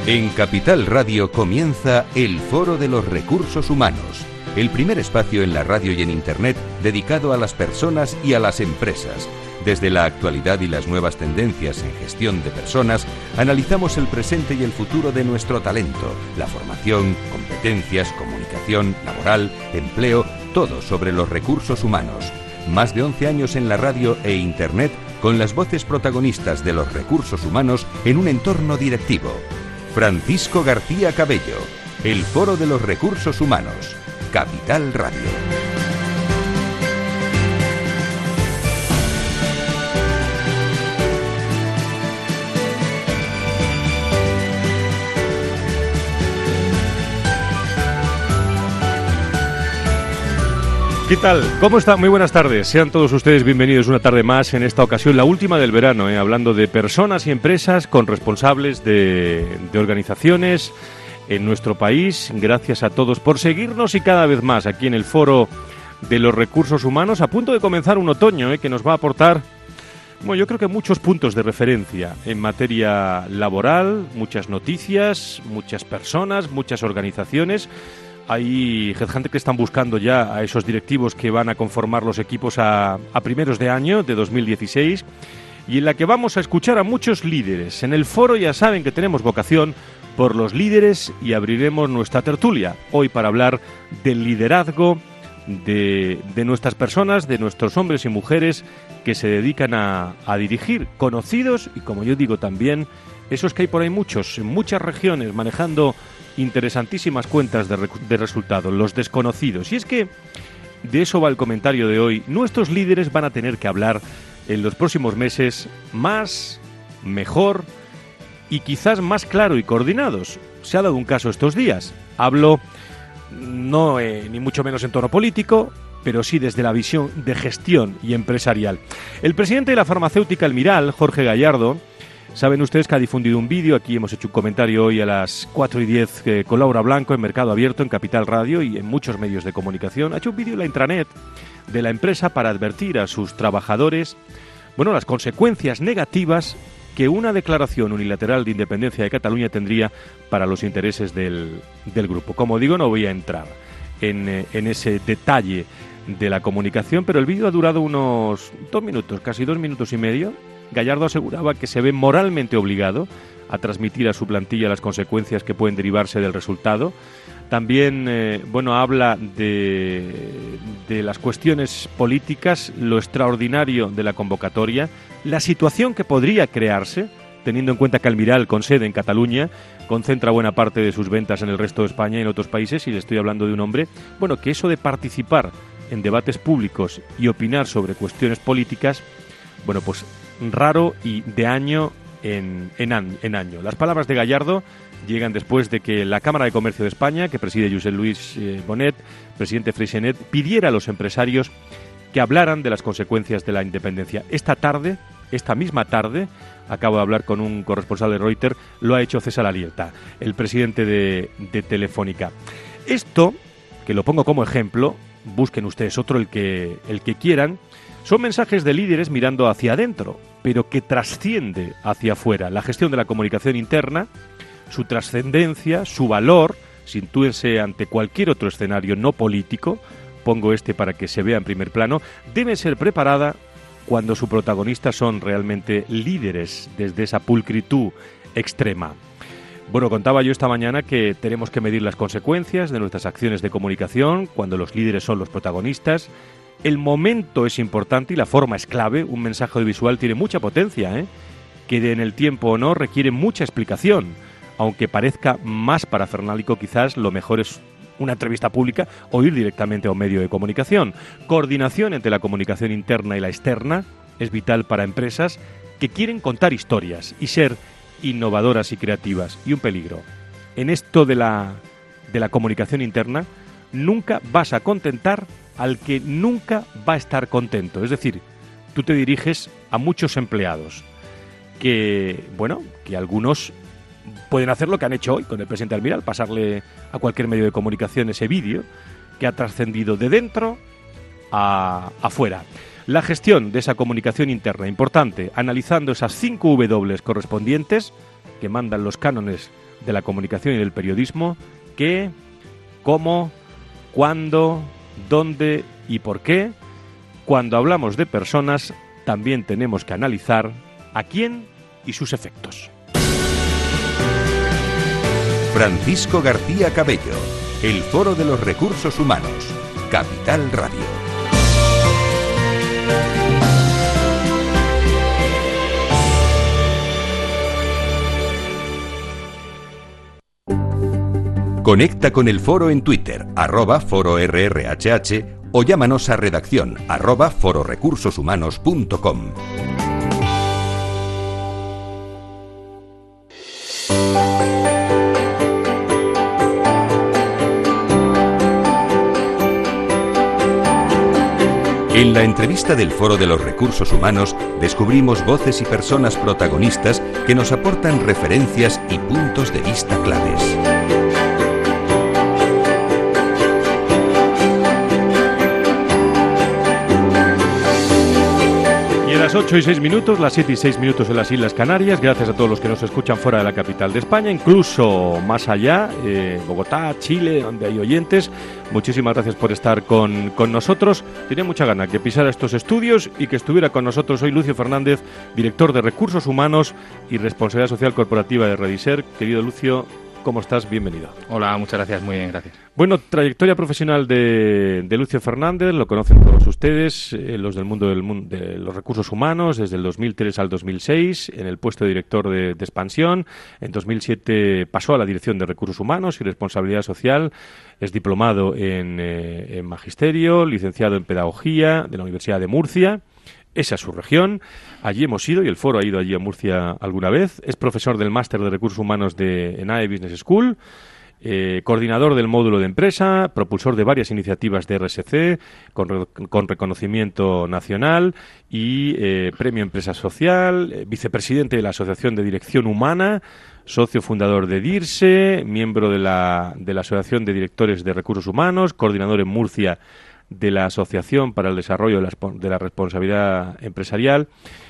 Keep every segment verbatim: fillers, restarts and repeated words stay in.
En Capital Radio comienza el Foro de los Recursos Humanos, el primer espacio en la radio y en Internet dedicado a las personas y a las empresas. Desde la actualidad y las nuevas tendencias en gestión de personas, analizamos el presente y el futuro de nuestro talento, la formación, competencias, comunicación, laboral, empleo, todo sobre los recursos humanos. Más de once años en la radio e Internet con las voces protagonistas de los recursos humanos en un entorno directivo. Francisco García Cabello, el Foro de los Recursos Humanos, Capital Radio. ¿Qué tal? ¿Cómo están? Muy buenas tardes. Sean todos ustedes bienvenidos una tarde más, en esta ocasión la última del verano, ¿eh? Hablando de personas y empresas con responsables de, de organizaciones en nuestro país. Gracias a todos por seguirnos y cada vez más aquí en el Foro de los Recursos Humanos, a punto de comenzar un otoño, ¿eh? Que nos va a aportar, bueno, yo creo que muchos puntos de referencia en materia laboral, muchas noticias, muchas personas, muchas organizaciones. Hay headhunters que están buscando ya a esos directivos que van a conformar los equipos a, a primeros de año de dos mil dieciséis, y en la que vamos a escuchar a muchos líderes. En el foro ya saben que tenemos vocación por los líderes y abriremos nuestra tertulia hoy para hablar del liderazgo de, de nuestras personas, de nuestros hombres y mujeres que se dedican a, a dirigir, conocidos y, como yo digo también, esos que hay por ahí muchos, en muchas regiones, manejando interesantísimas cuentas de, rec- de resultados, los desconocidos. Y es que de eso va el comentario de hoy. Nuestros líderes van a tener que hablar en los próximos meses más, mejor y quizás más claro y coordinados. Se ha dado un caso estos días. Hablo no eh, ni mucho menos en tono político, pero sí desde la visión de gestión y empresarial. El presidente de la farmacéutica Almiral, Jorge Gallardo, saben ustedes que ha difundido un vídeo, aquí hemos hecho un comentario hoy a las cuatro y diez eh, con Laura Blanco en Mercado Abierto, en Capital Radio y en muchos medios de comunicación. Ha hecho un vídeo en la intranet de la empresa para advertir a sus trabajadores, bueno, las consecuencias negativas que una declaración unilateral de independencia de Cataluña tendría para los intereses del, del grupo. Como digo, no voy a entrar en, eh, en ese detalle de la comunicación, pero el vídeo ha durado unos dos minutos, casi dos minutos y medio. Gallardo aseguraba que se ve moralmente obligado a transmitir a su plantilla las consecuencias que pueden derivarse del resultado. También, eh, bueno, habla de, de las cuestiones políticas, lo extraordinario de la convocatoria, la situación que podría crearse, teniendo en cuenta que Almiral, con sede en Cataluña, concentra buena parte de sus ventas en el resto de España y en otros países, y le estoy hablando de un hombre, bueno, que eso de participar en debates públicos y opinar sobre cuestiones políticas, bueno, pues raro y de año en, en, an, en año. Las palabras de Gallardo llegan después de que la Cámara de Comercio de España, que preside Josep Luis eh, Bonet, presidente Freixenet, pidiera a los empresarios que hablaran de las consecuencias de la independencia. Esta tarde, esta misma tarde, acabo de hablar con un corresponsal de Reuters, lo ha hecho César Alielta, el presidente de, de Telefónica. Esto, que lo pongo como ejemplo, busquen ustedes otro el que, el que quieran, son mensajes de líderes mirando hacia adentro, pero que trasciende hacia afuera. La gestión de la comunicación interna, su trascendencia, su valor, sitúense ante cualquier otro escenario no político, pongo este para que se vea en primer plano, debe ser preparada cuando sus protagonistas son realmente líderes desde esa pulcritud extrema. Bueno, contaba yo esta mañana que tenemos que medir las consecuencias de nuestras acciones de comunicación cuando los líderes son los protagonistas. El momento es importante y la forma es clave. Un mensaje audiovisual tiene mucha potencia, ¿eh? Que en el tiempo o no requiere mucha explicación. Aunque parezca más parafernálico, quizás lo mejor es una entrevista pública o ir directamente a un medio de comunicación. Coordinación entre la comunicación interna y la externa es vital para empresas que quieren contar historias y ser innovadoras y creativas. Y un peligro. En esto de la, de la comunicación interna, nunca vas a contentar al que nunca va a estar contento. Es decir, tú te diriges a muchos empleados que, bueno, que algunos pueden hacer lo que han hecho hoy con el presidente Almiral, pasarle a cualquier medio de comunicación ese vídeo que ha trascendido de dentro a afuera. La gestión de esa comunicación interna, importante, analizando esas cinco W correspondientes que mandan los cánones de la comunicación y del periodismo, qué, cómo, cuándo, dónde y por qué. Cuando hablamos de personas, también tenemos que analizar a quién y sus efectos. Francisco García Cabello, el Foro de los Recursos Humanos, Capital Radio. Conecta con el foro en Twitter, arroba foro R R H H, o llámanos a redacción, arroba fororecursoshumanos punto com. En la entrevista del Foro de los Recursos Humanos descubrimos voces y personas protagonistas que nos aportan referencias y puntos de vista claves. Las ocho y seis minutos, las siete y seis minutos en las Islas Canarias. Gracias a todos los que nos escuchan fuera de la capital de España, incluso más allá, eh, Bogotá, Chile, donde hay oyentes. Muchísimas gracias por estar con, con nosotros. Tenía mucha gana que pisara estos estudios y que estuviera con nosotros hoy Lucio Fernández, director de Recursos Humanos y Responsabilidad Social Corporativa de Rediser. Querido Lucio, ¿cómo estás? Bienvenido. Hola, muchas gracias, muy bien, gracias. Bueno, trayectoria profesional de, de Lucio Fernández, lo conocen todos ustedes, eh, los del mundo, del mundo de los recursos humanos, desde el dos mil tres al dos mil seis, en el puesto de director de, de expansión. En dos mil siete pasó a la dirección de recursos humanos y responsabilidad social. Es diplomado en, eh, en magisterio, licenciado en pedagogía de la Universidad de Murcia. Esa es su región. Allí hemos ido y el foro ha ido allí a Murcia alguna vez. Es profesor del máster de recursos humanos de N A E Business School, eh, coordinador del módulo de empresa, propulsor de varias iniciativas de R S C con, re con reconocimiento nacional y eh, premio Empresa Social, eh, vicepresidente de la Asociación de Dirección Humana, socio fundador de DIRSE, miembro de la, de la Asociación de Directores de Recursos Humanos, coordinador en Murcia de la Asociación para el Desarrollo de la, de la Responsabilidad Empresarial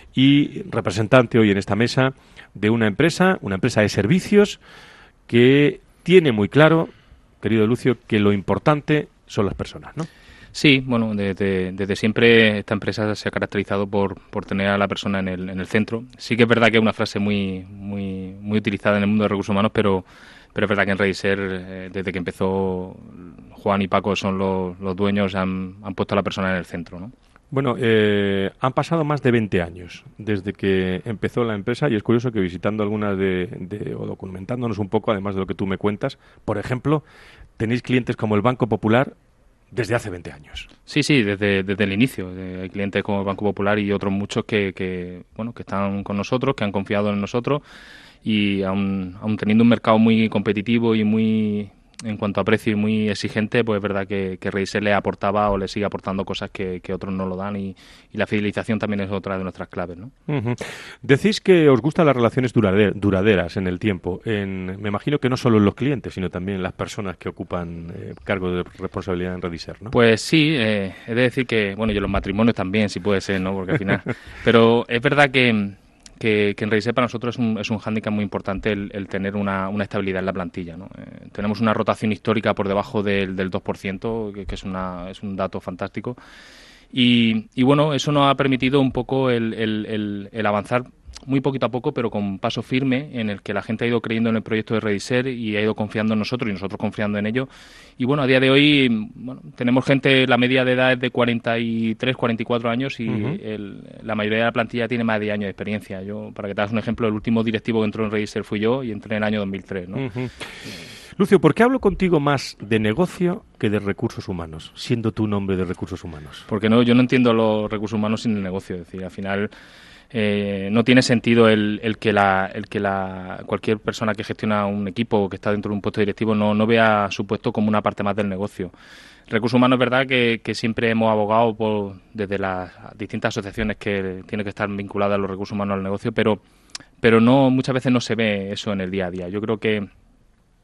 y representante hoy en esta mesa de una empresa, una empresa de servicios que tiene muy claro, querido Lucio, que lo importante son las personas, ¿no? Sí, bueno, desde, desde siempre esta empresa se ha caracterizado por, por tener a la persona en el, en el centro. Sí que es verdad que es una frase muy, muy, muy utilizada en el mundo de recursos humanos, pero pero es verdad que en Rediser, eh, desde que empezó, Juan y Paco son los, los dueños, han, han puesto a la persona en el centro, ¿no? Bueno, eh, han pasado más de veinte años desde que empezó la empresa y es curioso que visitando algunas de, de, o documentándonos un poco, además de lo que tú me cuentas, por ejemplo, tenéis clientes como el Banco Popular desde hace veinte años. Sí, sí, desde, desde el inicio. Hay clientes como el Banco Popular y otros muchos que, que, bueno, que están con nosotros, que han confiado en nosotros y aun, aun teniendo un mercado muy competitivo y muy, en cuanto a precio, y muy exigente, pues es verdad que, que Rediser le aportaba o le sigue aportando cosas que, que otros no lo dan y, y la fidelización también es otra de nuestras claves, ¿no? Uh-huh. Decís que os gustan las relaciones durader, duraderas en el tiempo. En, me imagino que no solo en los clientes, sino también en las personas que ocupan eh, cargos de responsabilidad en Rediser, ¿no? Pues sí, eh, he de decir que, bueno, y en los matrimonios también, si puede ser, ¿no? Porque al final... Pero es verdad que... Que, que en Rediser para nosotros es un, es un hándicap muy importante el, el tener una, una estabilidad en la plantilla, ¿no? Eh, tenemos una rotación histórica por debajo del, del dos por ciento, que, que es, una, es un dato fantástico. Y, y bueno, eso nos ha permitido un poco el, el, el, el avanzar muy poquito a poco, pero con paso firme, en el que la gente ha ido creyendo en el proyecto de Rediser y ha ido confiando en nosotros y nosotros confiando en ello. Y bueno, a día de hoy bueno, tenemos gente, la media de edad es de cuarenta y tres, cuarenta y cuatro años y uh-huh. el, la mayoría de la plantilla tiene más de diez años de experiencia. Yo, para que te hagas un ejemplo, el último directivo que entró en Rediser fui yo y entré en el año dos mil tres, ¿no? Uh-huh. Lucio, ¿por qué hablo contigo más de negocio que de recursos humanos, siendo tú un hombre de recursos humanos? Porque no, yo no entiendo los recursos humanos sin el negocio. Es decir, al final... Eh, no tiene sentido el, el que la el que la cualquier persona que gestiona un equipo o que está dentro de un puesto directivo no, no vea su puesto como una parte más del negocio. Recursos humanos es verdad que, que siempre hemos abogado por, desde las distintas asociaciones que tienen que estar vinculadas a los recursos humanos al negocio, pero pero no muchas veces no se ve eso en el día a día. Yo creo que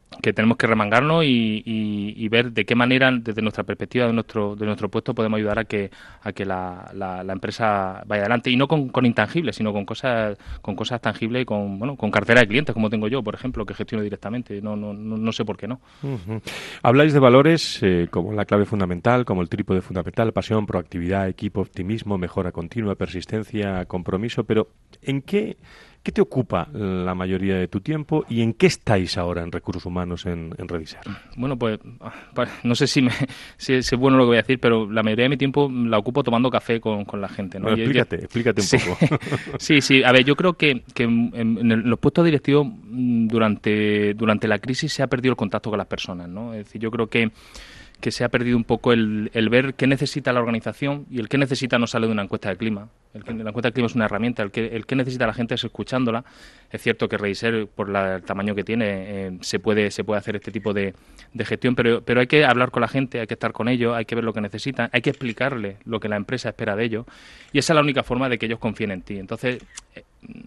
que tenemos que remangarnos y, y, y ver de qué manera, desde nuestra perspectiva, de nuestro de nuestro puesto, podemos ayudar a que a que la, la, la empresa vaya adelante, y no con, con intangibles, sino con cosas con cosas tangibles y con bueno con cartera de clientes, como tengo yo, por ejemplo, que gestiono directamente. No no no, no sé por qué no. Uh-huh. Habláis de valores eh, como la clave fundamental, como el trípode fundamental: pasión, proactividad, equipo, optimismo, mejora continua, persistencia, compromiso. Pero ¿en qué ¿Qué te ocupa la mayoría de tu tiempo y en qué estáis ahora en recursos humanos en, en Rediser? Bueno, pues no sé si, me, si es bueno lo que voy a decir, pero la mayoría de mi tiempo la ocupo tomando café con, con la gente, ¿no? Bueno, explícate, ya, explícate un sí, poco. Sí, sí. A ver, yo creo que, que en, en los puestos directivos durante, durante la crisis se ha perdido el contacto con las personas, ¿no? Es decir, yo creo que que se ha perdido un poco el, el ver qué necesita la organización, y el qué necesita no sale de una encuesta de clima. El que, la encuesta de clima es una herramienta, el que, el que necesita la gente es escuchándola. Es cierto que Rediser, por la, el tamaño que tiene, eh, se puede se puede hacer este tipo de, de gestión, pero, pero hay que hablar con la gente, hay que estar con ellos, hay que ver lo que necesitan, hay que explicarle lo que la empresa espera de ellos, y esa es la única forma de que ellos confíen en ti. Entonces, eh,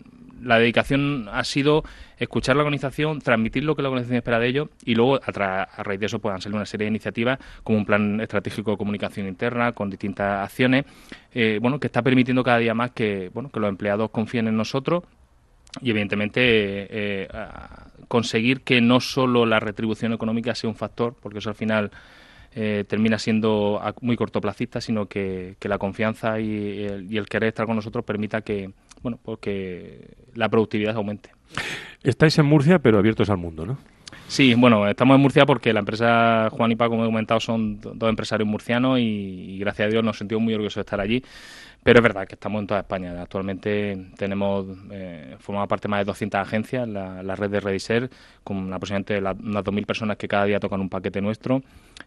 la dedicación ha sido escuchar la organización, transmitir lo que la organización espera de ellos, y luego a, tra- a raíz de eso puedan salir una serie de iniciativas como un plan estratégico de comunicación interna con distintas acciones, eh, bueno, que está permitiendo cada día más que bueno que los empleados confíen en nosotros y evidentemente eh, eh, conseguir que no solo la retribución económica sea un factor, porque eso al final Eh, termina siendo muy cortoplacista, sino que, que la confianza y el, y el querer estar con nosotros permita que bueno pues que la productividad aumente. Estáis en Murcia, pero abiertos al mundo, ¿no? Sí, bueno, estamos en Murcia porque la empresa Juan y Paco, como he comentado, son dos empresarios murcianos y, y gracias a Dios nos sentimos muy orgullosos de estar allí. Pero es verdad que estamos en toda España. Actualmente tenemos, eh, formamos parte de más de doscientas agencias, la, la red de Rediser, con aproximadamente la, unas dos mil personas que cada día tocan un paquete nuestro.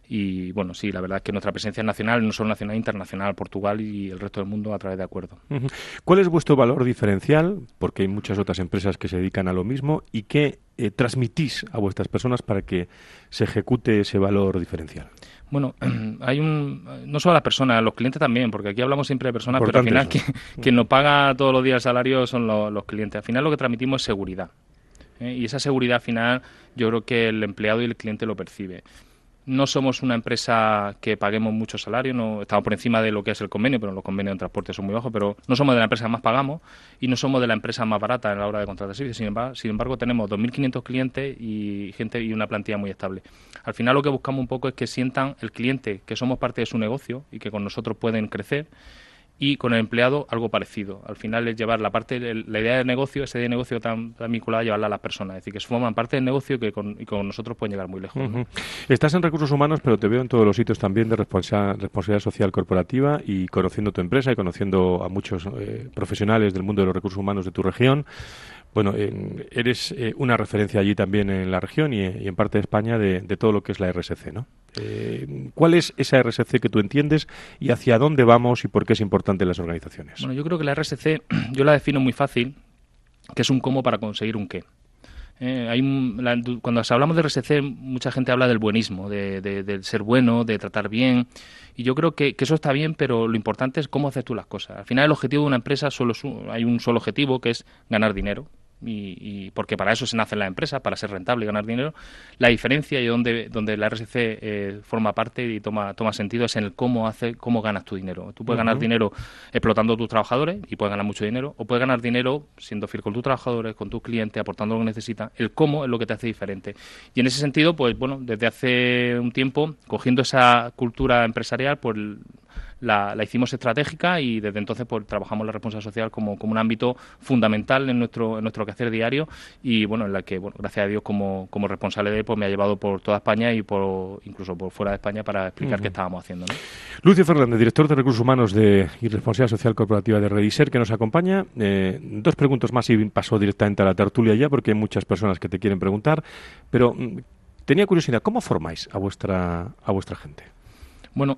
Y bueno, sí, la verdad es que nuestra presencia es nacional, no solo nacional, internacional, Portugal y el resto del mundo a través de acuerdos. Uh-huh. ¿Cuál es vuestro valor diferencial? Porque hay muchas otras empresas que se dedican a lo mismo. ¿Y qué eh, transmitís a vuestras personas para que se ejecute ese valor diferencial? Bueno, hay un no solo a las personas, a los clientes también, porque aquí hablamos siempre de personas, Importante pero al final eso. quien, quien nos paga todos los días el salario son los, los clientes. Al final lo que transmitimos es seguridad. ¿eh? Y esa seguridad al final yo creo que el empleado y el cliente lo percibe. No somos una empresa que paguemos mucho salario, no estamos por encima de lo que es el convenio, pero los convenios en transporte son muy bajos, pero no somos de la empresa que más pagamos y no somos de la empresa más barata en la hora de contratar servicios. Sin embargo, sin embargo tenemos dos mil quinientos clientes y gente y una plantilla muy estable. Al final lo que buscamos un poco es que sientan el cliente que somos parte de su negocio y que con nosotros pueden crecer, y con el empleado algo parecido. Al final es llevar la parte, la idea del negocio, esa idea de negocio tan, tan vinculada, llevarla a las personas. Es decir, que forman parte del negocio y que con, y con nosotros pueden llegar muy lejos. Uh-huh. ¿no? Estás en recursos humanos, pero te veo en todos los sitios también de responsa- responsabilidad social corporativa y conociendo tu empresa y conociendo a muchos eh, profesionales del mundo de los recursos humanos de tu región. Bueno, eh, eres eh, una referencia allí también en la región y, y en parte de España de, de todo lo que es la R S C, ¿no? Eh, ¿Cuál es esa R S C que tú entiendes y hacia dónde vamos y por qué es importante en las organizaciones? Bueno, yo creo que la R S C yo la defino muy fácil, que es un cómo para conseguir un qué. Eh, hay un, la, cuando hablamos de R S C, mucha gente habla del buenismo, de, de, de ser bueno, de tratar bien. Y yo creo que, que eso está bien, pero lo importante es cómo haces tú las cosas. Al final, el objetivo de una empresa solo es un, hay un solo objetivo, que es ganar dinero. Y, y porque para eso se nace la empresa, para ser rentable y ganar dinero. La diferencia y donde, donde la R S C eh, forma parte y toma, toma sentido es en el cómo hace, cómo ganas tu dinero. Tú puedes uh-huh. ganar dinero explotando a tus trabajadores y puedes ganar mucho dinero, o puedes ganar dinero siendo fiel con tus trabajadores, con tus clientes, aportando lo que necesitan. El cómo es lo que te hace diferente. Y en ese sentido, pues bueno, desde hace un tiempo, cogiendo esa cultura empresarial, pues La, la hicimos estratégica y desde entonces pues trabajamos la responsabilidad social como, como un ámbito fundamental en nuestro en nuestro quehacer diario y bueno en la que bueno gracias a Dios como, como responsable de él pues me ha llevado por toda España y por incluso por fuera de España para explicar uh-huh. qué estábamos haciendo, ¿no? Lucio Fernández, director de Recursos Humanos de, y Responsabilidad Social Corporativa de Rediser, que nos acompaña. Eh, dos preguntas más y paso directamente a la tertulia ya porque hay muchas personas que te quieren preguntar, pero mm, tenía curiosidad, ¿cómo formáis a vuestra a vuestra gente? Bueno,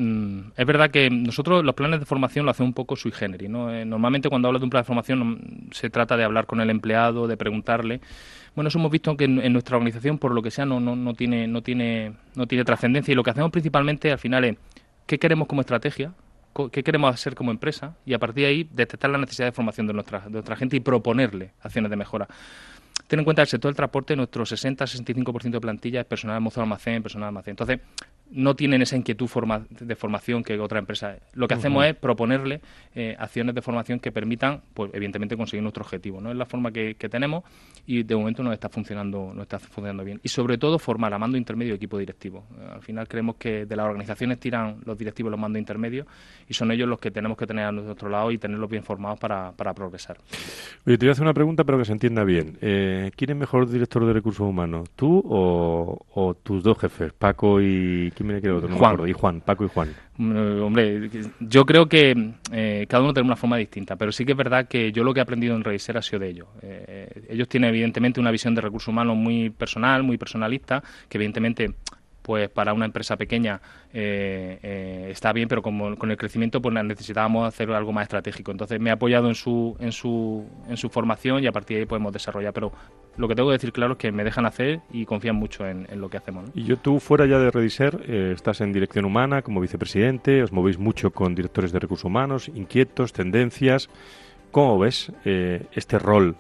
es verdad que nosotros los planes de formación lo hacemos un poco sui generis, ¿no? Eh, normalmente cuando hablas de un plan de formación se trata de hablar con el empleado, de preguntarle. Bueno, eso hemos visto que en, en nuestra organización, por lo que sea, no, no, no tiene, no tiene, no tiene trascendencia y lo que hacemos principalmente al final es qué queremos como estrategia, qué queremos hacer como empresa y a partir de ahí detectar la necesidad de formación de nuestra, de nuestra gente y proponerle acciones de mejora. ten en cuenta el sector del transporte, nuestro sesenta a sesenta y cinco por ciento de plantilla es personal de mozo de almacén, personal de almacén. Entonces, no tienen esa inquietud forma, de formación que otra empresa. Lo que hacemos uh-huh. es proponerle eh, acciones de formación que permitan, pues evidentemente, conseguir nuestro objetivo, ¿no? Es la forma que, que tenemos y de momento nos está funcionando, nos está funcionando bien. Y sobre todo formar a mando intermedio y equipo directivo. Al final creemos que de las organizaciones tiran los directivos los mandos intermedios y son ellos los que tenemos que tener a nuestro lado y tenerlos bien formados para, para progresar. Oye, te voy a hacer una pregunta pero que se entienda bien. Eh, ¿Quién es mejor director de recursos humanos? ¿Tú o, o tus dos jefes, Paco y... ¿Quién me quiere otro? No Juan. Me acuerdo. Y Juan, Paco y Juan. Eh, hombre, yo creo que eh, cada uno tiene una forma distinta, pero sí que es verdad que yo lo que he aprendido en Rediser ha sido de ellos. Eh, ellos tienen evidentemente una visión de recursos humanos muy personal, muy personalista, que evidentemente pues para una empresa pequeña eh, eh, está bien, pero como, con el crecimiento pues necesitábamos hacer algo más estratégico. Entonces me he apoyado en su en su en su formación y a partir de ahí podemos desarrollar. Pero lo que tengo que decir claro es que me dejan hacer y confían mucho en, en lo que hacemos, ¿no? Y yo, tú fuera ya de Rediser, eh, estás en dirección humana como vicepresidente, os movéis mucho con directores de recursos humanos, inquietos, tendencias. ¿Cómo ves eh, este rol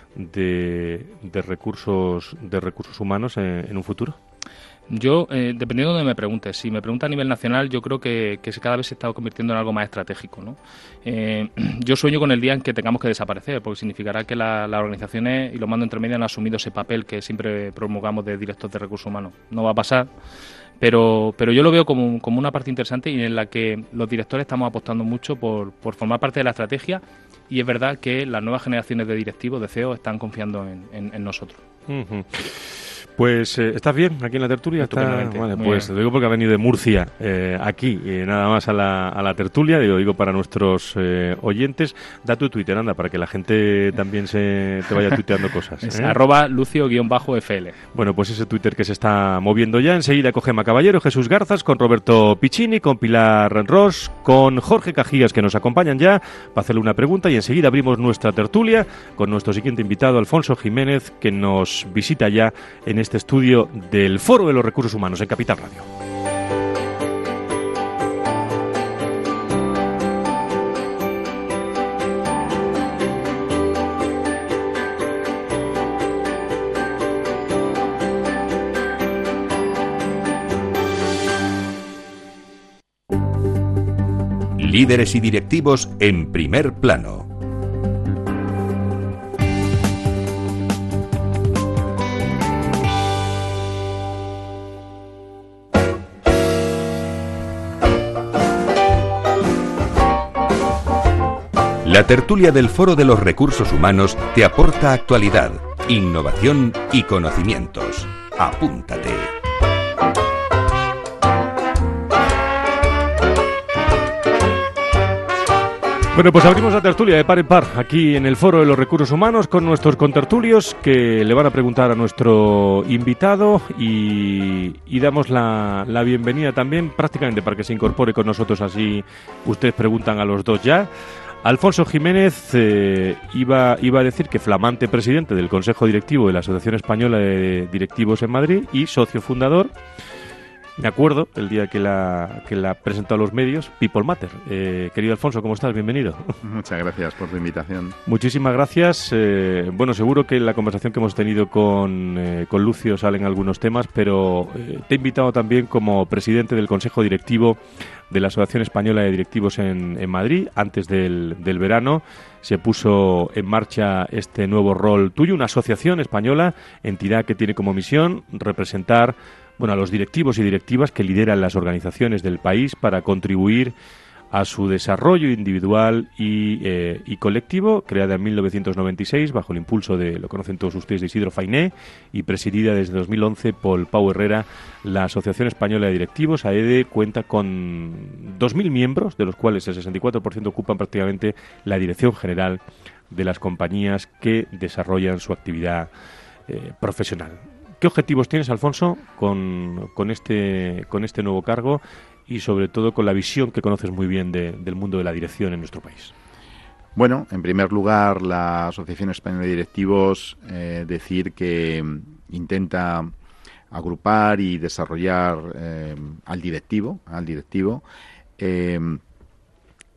de, de recursos de recursos humanos en, en un futuro? Yo, eh, dependiendo de donde me preguntes, si me preguntas a nivel nacional, yo creo que, que cada vez se está convirtiendo en algo más estratégico, ¿no? Eh, yo sueño con el día en que tengamos que desaparecer, porque significará que la, las organizaciones y los mandos intermedios han asumido ese papel que siempre promulgamos de director de recursos humanos. No va a pasar, pero pero yo lo veo como, como una parte interesante y en la que los directores estamos apostando mucho por, por formar parte de la estrategia, y es verdad que las nuevas generaciones de directivos, de C E O, están confiando en, en, en nosotros. Uh-huh. Pues, eh, ¿estás bien aquí en la tertulia? Está, vale, pues te lo digo porque ha venido de Murcia eh, aquí, eh, nada más a la, a la tertulia, digo, digo para nuestros eh, oyentes. Da tu Twitter, anda, para que la gente también se te vaya tuiteando cosas. Es ¿eh? arroba lucio-f l. Bueno, pues ese Twitter que se está moviendo ya. Enseguida con Gemma Caballero, Jesús Garzas, con Roberto Piccini, con Pilar Ross, con Jorge Cajías, que nos acompañan ya para hacerle una pregunta, y enseguida abrimos nuestra tertulia con nuestro siguiente invitado, Alfonso Jiménez, que nos visita ya en este estudio del Foro de los Recursos Humanos en Capital Radio. Líderes y directivos en primer plano. La tertulia del Foro de los Recursos Humanos te aporta actualidad, innovación y conocimientos. Apúntate. Bueno, pues abrimos la tertulia de par en par aquí en el Foro de los Recursos Humanos con nuestros contertulios que le van a preguntar a nuestro invitado y, y damos la, la bienvenida también prácticamente para que se incorpore con nosotros, así ustedes preguntan a los dos ya. Alfonso Jiménez eh, iba, iba a decir que flamante presidente del Consejo Directivo de la Asociación Española de Directivos en Madrid y socio fundador. Me acuerdo el día que la, que la presentó a los medios, People Matter. Eh, querido Alfonso, ¿cómo estás? Bienvenido. Muchas gracias por tu invitación. Muchísimas gracias. Eh, bueno, seguro que en la conversación que hemos tenido con, eh, con Lucio salen algunos temas, pero eh, te he invitado también como presidente del Consejo Directivo de la Asociación Española de Directivos en, en Madrid. Antes del, del verano se puso en marcha este nuevo rol tuyo, una asociación española, entidad que tiene como misión representar bueno, a los directivos y directivas que lideran las organizaciones del país para contribuir a su desarrollo individual y, eh, y colectivo, creada en mil novecientos noventa y seis bajo el impulso de, lo conocen todos ustedes, de Isidro Fainé, y presidida desde dos mil once por Pau Herrera. La Asociación Española de Directivos, A E D E, cuenta con dos mil miembros, de los cuales el sesenta y cuatro por ciento ocupan prácticamente la dirección general de las compañías que desarrollan su actividad eh, profesional. ¿Qué objetivos tienes, Alfonso, con, con, este, con este nuevo cargo y sobre todo con la visión que conoces muy bien de, del mundo de la dirección en nuestro país? Bueno, en primer lugar, la Asociación Española de Directivos, eh, decir que intenta agrupar y desarrollar eh, al directivo, al directivo eh,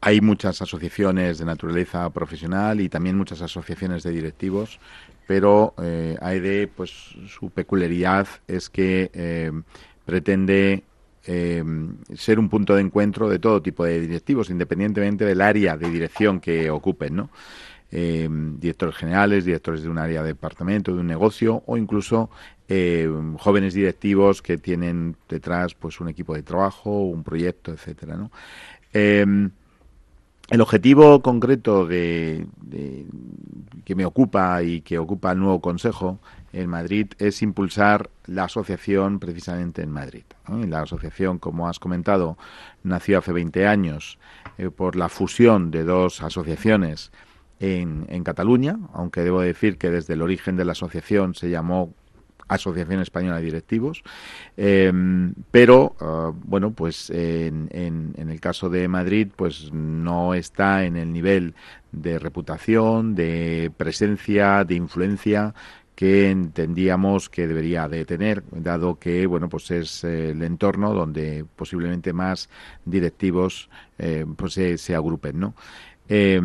hay muchas asociaciones de naturaleza profesional y también muchas asociaciones de directivos, pero eh, A E D, pues su peculiaridad es que eh, pretende eh, ser un punto de encuentro de todo tipo de directivos, independientemente del área de dirección que ocupen, ¿no? Eh, directores generales, directores de un área de departamento, de un negocio, o incluso eh, jóvenes directivos que tienen detrás pues un equipo de trabajo, un proyecto, etcétera, ¿no? Eh, el objetivo concreto de, de que me ocupa y que ocupa el nuevo Consejo en Madrid es impulsar la asociación precisamente en Madrid, ¿no? Y la asociación, como has comentado, nació hace veinte años eh, por la fusión de dos asociaciones en, en Cataluña, aunque debo decir que desde el origen de la asociación se llamó Asociación Española de Directivos, eh, pero uh, bueno, pues en, en, en el caso de Madrid, pues no está en el nivel de reputación, de presencia, de influencia que entendíamos que debería de tener, dado que bueno, pues es eh, el entorno donde posiblemente más directivos eh, pues se, se agrupen, ¿no? Eh,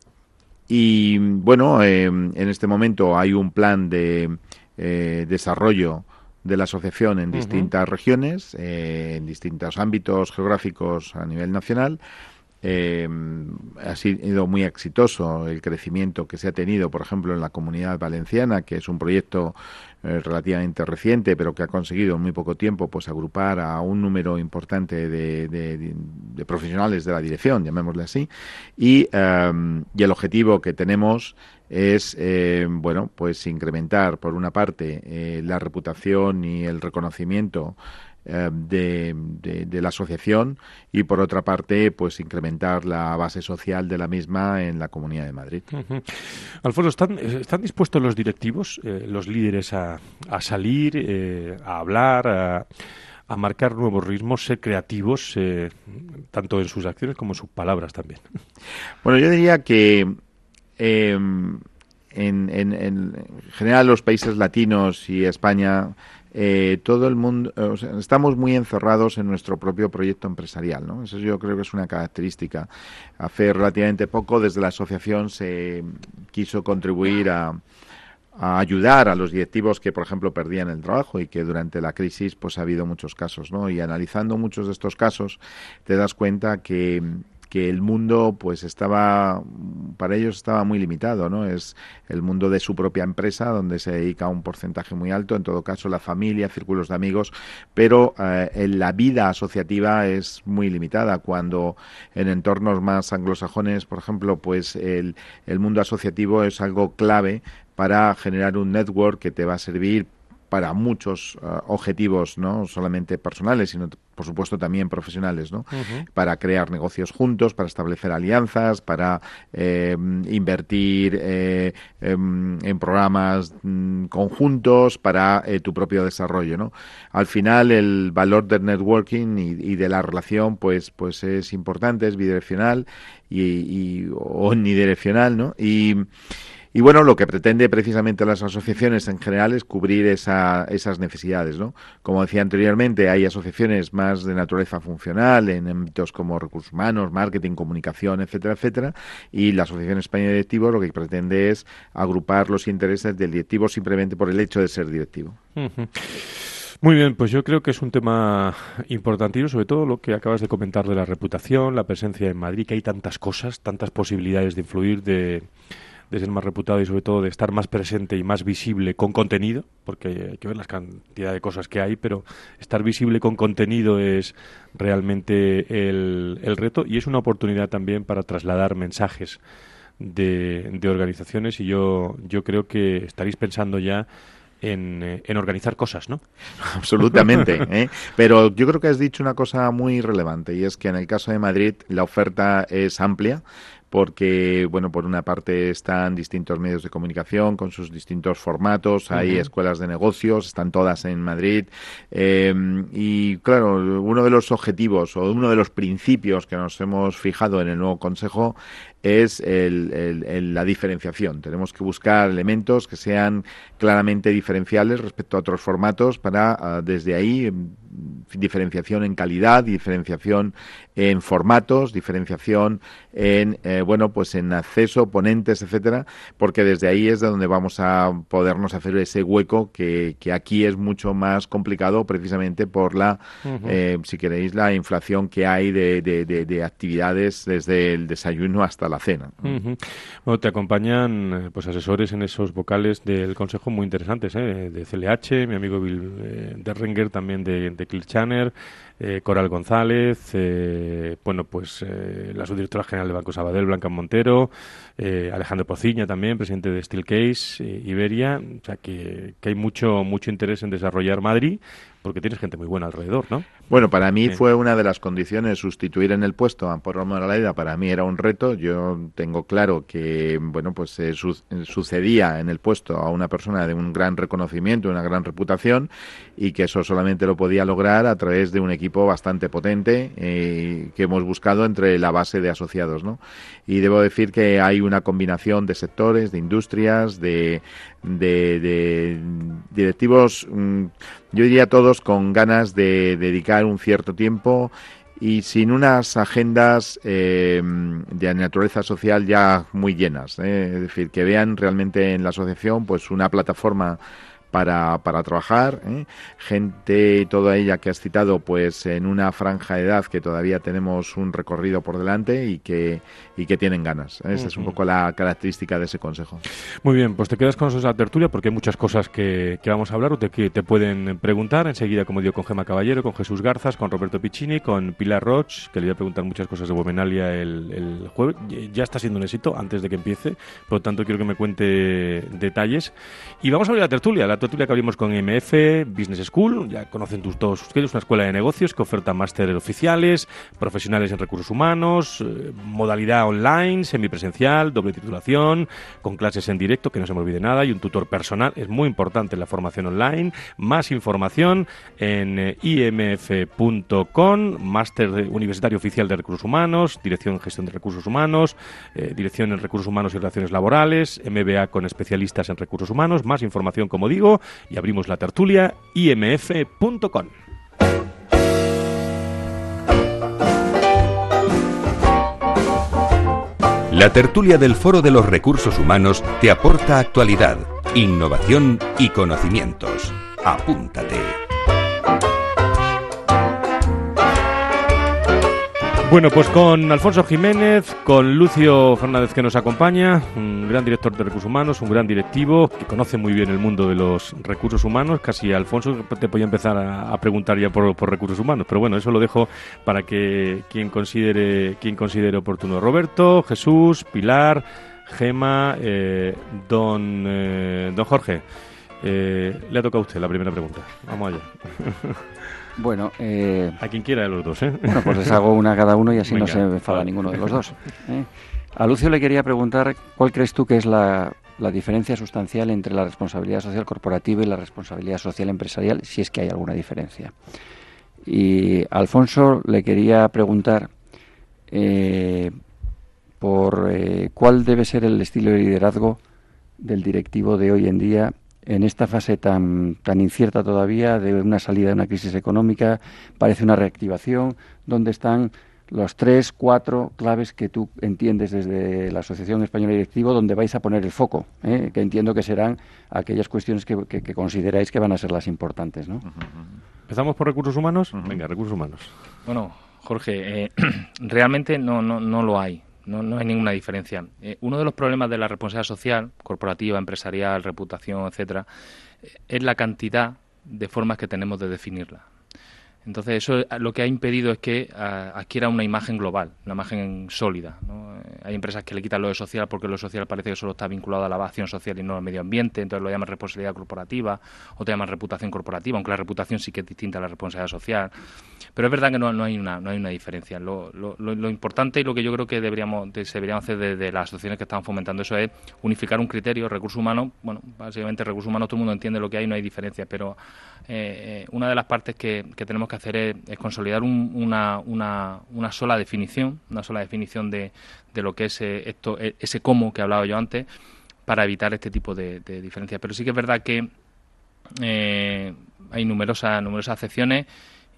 y bueno, eh, en este momento hay un plan de Eh, desarrollo de la asociación en distintas uh-huh. regiones, eh, en distintos ámbitos geográficos a nivel nacional. Eh, ha sido muy exitoso el crecimiento que se ha tenido, por ejemplo, en la Comunidad Valenciana, que es un proyecto eh, relativamente reciente, pero que ha conseguido en muy poco tiempo pues agrupar a un número importante de, de, de, de profesionales de la dirección, llamémosle así, y, um, y el objetivo que tenemos es, eh, bueno, pues incrementar, por una parte, eh, la reputación y el reconocimiento eh, de, de, de la asociación y, por otra parte, pues incrementar la base social de la misma en la Comunidad de Madrid. Uh-huh. Alfonso, ¿están, están dispuestos los directivos, eh, los líderes, a, a salir, eh, a hablar, a, a marcar nuevos ritmos, ser creativos, eh, tanto en sus acciones como en sus palabras también? Bueno, yo diría que Eh, en, en, en general los países latinos y España, eh, todo el mundo, o sea, estamos muy encerrados en nuestro propio proyecto empresarial, ¿no? Eso yo creo que es una característica. Hace relativamente poco desde la asociación se quiso contribuir a, a ayudar a los directivos que, por ejemplo, perdían el trabajo y que durante la crisis pues ha habido muchos casos, ¿no? Y analizando muchos de estos casos te das cuenta que que el mundo pues estaba, para ellos estaba muy limitado, ¿no? Es el mundo de su propia empresa, donde se dedica un porcentaje muy alto, en todo caso la familia, círculos de amigos, pero eh, en la vida asociativa es muy limitada, cuando en entornos más anglosajones, por ejemplo, pues el, el mundo asociativo es algo clave para generar un network que te va a servir para muchos uh, objetivos, no solamente personales, sino por supuesto también profesionales, ¿no? Uh-huh. Para crear negocios juntos, para establecer alianzas, para eh, invertir eh, eh, en programas mm, conjuntos, para eh, tu propio desarrollo, ¿no? Al final el valor del networking y, y de la relación, pues, pues es importante, es bidireccional y, y omnidireccional, ¿no? Y Y bueno, lo que pretende precisamente las asociaciones en general es cubrir esa, esas necesidades, ¿no? Como decía anteriormente, hay asociaciones más de naturaleza funcional en ámbitos como recursos humanos, marketing, comunicación, etcétera, etcétera. Y la Asociación Española de Directivos lo que pretende es agrupar los intereses del directivo simplemente por el hecho de ser directivo. Uh-huh. Muy bien, pues yo creo que es un tema importantísimo, sobre todo lo que acabas de comentar de la reputación, la presencia en Madrid, que hay tantas cosas, tantas posibilidades de influir, de... de ser más reputado y sobre todo de estar más presente y más visible con contenido, porque hay que ver la cantidad de cosas que hay, pero estar visible con contenido es realmente el, el reto, y es una oportunidad también para trasladar mensajes de, de organizaciones, y yo, yo creo que estaréis pensando ya en, en organizar cosas, ¿no? Absolutamente, ¿eh? Pero yo creo que has dicho una cosa muy relevante, y es que en el caso de Madrid la oferta es amplia, porque, bueno, por una parte están distintos medios de comunicación con sus distintos formatos, hay uh-huh. escuelas de negocios, están todas en Madrid, eh, y claro, uno de los objetivos o uno de los principios que nos hemos fijado en el nuevo Consejo es el, el, el, la diferenciación. Tenemos que buscar elementos que sean claramente diferenciales respecto a otros formatos para, uh, desde ahí, diferenciación en calidad, diferenciación en formatos, diferenciación en eh, bueno pues en acceso, ponentes, etcétera, porque desde ahí es de donde vamos a podernos hacer ese hueco que, que aquí es mucho más complicado precisamente por la, uh-huh. eh, si queréis, la inflación que hay de, de, de, de actividades desde el desayuno hasta la cena. Uh-huh. Bueno, te acompañan pues asesores en esos vocales del Consejo muy interesantes, ¿eh? De C L H, mi amigo Bill eh, Derringer, también de, de Clear Channel, eh, Coral González, eh, bueno, pues eh, la subdirectora general de Banco Sabadell, Blanca Montero, eh, Alejandro Pociña también, presidente de Steelcase, eh, Iberia, o sea que, que hay mucho mucho interés en desarrollar Madrid, porque tienes gente muy buena alrededor, ¿no? Bueno, para mí sí. Fue una de las condiciones sustituir en el puesto a Amparo Moraleda. Para mí era un reto. Yo tengo claro que, bueno, pues eh, su sucedía en el puesto a una persona de un gran reconocimiento, una gran reputación, y que eso solamente lo podía lograr a través de un equipo bastante potente eh, que hemos buscado entre la base de asociados, ¿no? Y debo decir que hay una combinación de sectores, de industrias, de, de, de directivos, mmm, yo diría todos con ganas de dedicar un cierto tiempo y sin unas agendas eh, de naturaleza social ya muy llenas, ¿eh? Es decir, que vean realmente en la asociación pues una plataforma para, para trabajar, ¿eh? Gente, toda ella que has citado, pues en una franja de edad que todavía tenemos un recorrido por delante y que, y que tienen ganas. Esa uh-huh. es un poco la característica de ese consejo. Muy bien, pues te quedas con nosotros a la tertulia porque hay muchas cosas que, que vamos a hablar o te, que te pueden preguntar. Enseguida, como digo, con Gemma Caballero, con Jesús Garzas, con Roberto Piccini, con Pilar Roch, que le voy a preguntar muchas cosas de Bovenalia el, el jueves. Ya está siendo un éxito antes de que empiece, por lo tanto quiero que me cuente detalles. Y vamos a abrir la tertulia, la tertulia que abrimos con M F Business School. Ya conocen tus, todos ustedes, una escuela de negocios que oferta másteres oficiales, profesionales en recursos humanos, eh, modalidad online, semipresencial, doble titulación, con clases en directo, que no se me olvide nada, y un tutor personal. Es muy importante la formación online. Más información en eh, i m f punto com, máster universitario oficial de recursos humanos, dirección en gestión de recursos humanos, eh, dirección en recursos humanos y relaciones laborales, M B A con especialistas en recursos humanos. Más información, como digo, y abrimos la tertulia i m f punto com. La tertulia del Foro de los Recursos Humanos te aporta actualidad, innovación y conocimientos. Apúntate. Bueno, pues con Alfonso Jiménez, con Lucio Fernández, que nos acompaña, un gran director de recursos humanos, un gran directivo que conoce muy bien el mundo de los recursos humanos. Casi Alfonso te podía empezar a, a preguntar ya por, por recursos humanos, pero bueno, eso lo dejo para que quien considere quien considere oportuno. Roberto, Jesús, Pilar, Gema, eh, don eh, don Jorge, eh, le ha tocado a usted la primera pregunta. Vamos allá. Bueno, eh, a quien quiera de los dos, ¿eh? Bueno, pues les hago una a cada uno y así Venga, no se enfada vale. ninguno de los dos. ¿eh? A Lucio le quería preguntar, ¿cuál crees tú que es la, la diferencia sustancial entre la responsabilidad social corporativa y la responsabilidad social empresarial, si es que hay alguna diferencia? Y a Alfonso le quería preguntar eh, por eh, cuál debe ser el estilo de liderazgo del directivo de hoy en día en esta fase tan tan incierta todavía de una salida de una crisis económica. Parece una reactivación. ¿Dónde están los tres, cuatro claves que tú entiendes desde la Asociación Española de Directivo donde vais a poner el foco? ¿eh? Que entiendo que serán aquellas cuestiones que, que, que consideráis que van a ser las importantes, ¿no? ¿Empezamos por recursos humanos? Uh-huh. Venga, recursos humanos. Bueno, Jorge, eh, realmente no, no, no lo hay. No, no hay ninguna diferencia. Eh, uno de los problemas de la responsabilidad social, corporativa, empresarial, reputación, etcétera, eh, es la cantidad de formas que tenemos de definirla. Entonces, eso lo que ha impedido es que uh, adquiera una imagen global, una imagen sólida, ¿no? Eh, hay empresas que le quitan lo de social porque lo social parece que solo está vinculado a la acción social y no al medio ambiente, entonces lo llaman responsabilidad corporativa, o te llaman reputación corporativa, aunque la reputación sí que es distinta a la responsabilidad social. Pero es verdad que no, no hay una no hay una diferencia. Lo, lo, lo importante y lo que yo creo que deberíamos de, se deberíamos hacer desde de las asociaciones que están fomentando eso es unificar un criterio, recursos humanos. Bueno, básicamente recursos humanos todo el mundo entiende lo que hay, no hay diferencia, pero eh, una de las partes que, que tenemos que hacer es, es consolidar un, una, una, una sola definición, una sola definición de, de lo que es eh, esto, ese cómo que hablaba yo antes, para evitar este tipo de, de diferencias. Pero sí que es verdad que eh, hay numerosas, numerosas excepciones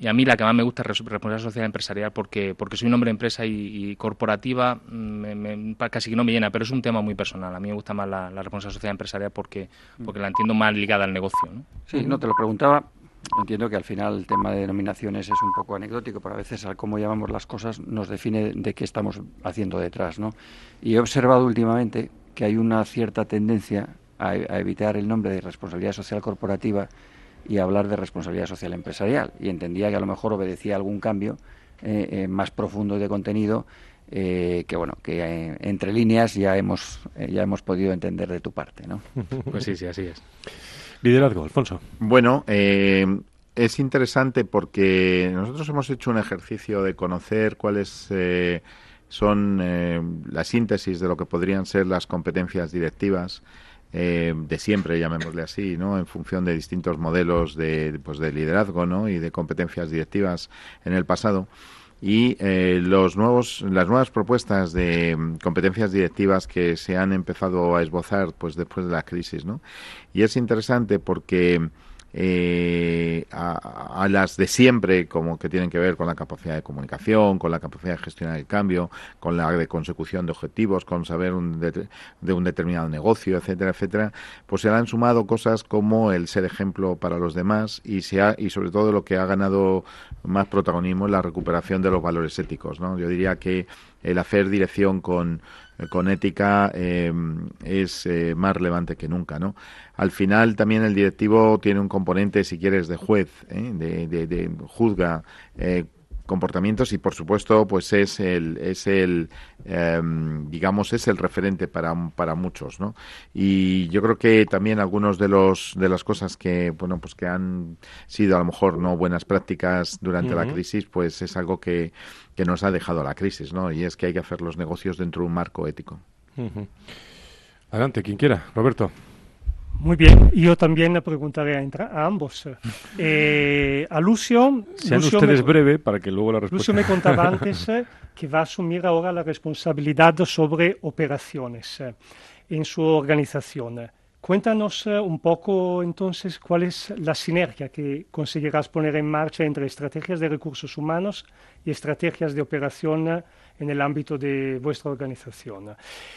y a mí la que más me gusta es responsabilidad social empresarial porque porque soy un hombre de empresa y, y corporativa me, me, casi que no me llena, pero es un tema muy personal. A mí me gusta más la, la responsabilidad social empresarial porque porque la entiendo más ligada al negocio, ¿no? Sí, no, te lo preguntaba. Entiendo que al final el tema de denominaciones es un poco anecdótico, pero a veces al cómo llamamos las cosas nos define de qué estamos haciendo detrás, ¿no? Y he observado últimamente que hay una cierta tendencia a, a evitar el nombre de responsabilidad social corporativa y hablar de responsabilidad social empresarial, y entendía que a lo mejor obedecía a algún cambio eh, eh, más profundo de contenido eh, que bueno que eh, entre líneas ya hemos eh, ya hemos podido entender de tu parte, ¿no? Pues sí, sí, así es. Liderazgo, Alfonso. Bueno, eh, es interesante porque nosotros hemos hecho un ejercicio de conocer cuáles eh, son eh, la síntesis de lo que podrían ser las competencias directivas Eh, de siempre, llamémosle así, ¿no? En función de distintos modelos de, pues, de liderazgo, ¿no? Y de competencias directivas en el pasado. Y eh, los nuevos, las nuevas propuestas de competencias directivas que se han empezado a esbozar, pues, después de la crisis, ¿no? Y es interesante porque Eh, a, a las de siempre, como que tienen que ver con la capacidad de comunicación, con la capacidad de gestionar el cambio, con la de consecución de objetivos, con saber un de, de un determinado negocio, etcétera, etcétera, pues se le han sumado cosas como el ser ejemplo para los demás y se ha, y sobre todo lo que ha ganado más protagonismo es la recuperación de los valores éticos, ¿no? Yo diría que el hacer dirección con con ética eh, es eh, más relevante que nunca, ¿no? Al final también el directivo tiene un componente, si quieres, de juez, ¿eh? de, de, de juzga eh, comportamientos y por supuesto pues es el es el eh, digamos es el referente para para muchos, ¿no? Y yo creo que también algunos de los de las cosas que bueno pues que han sido a lo mejor no buenas prácticas durante uh-huh. la crisis, pues es algo que que nos ha dejado la crisis, ¿no? Y es que hay que hacer los negocios dentro de un marco ético. Uh-huh. Adelante, quien quiera, Roberto. Muy bien, yo también le preguntaré a, entra- a ambos. Eh, a Lucio... Sean Lucio ustedes me, breve para que luego la respuesta... Lucio me contaba antes que va a asumir ahora la responsabilidad sobre operaciones en su organización. Cuéntanos un poco entonces cuál es la sinergia que conseguirás poner en marcha entre estrategias de recursos humanos y estrategias de operación en el ámbito de vuestra organización.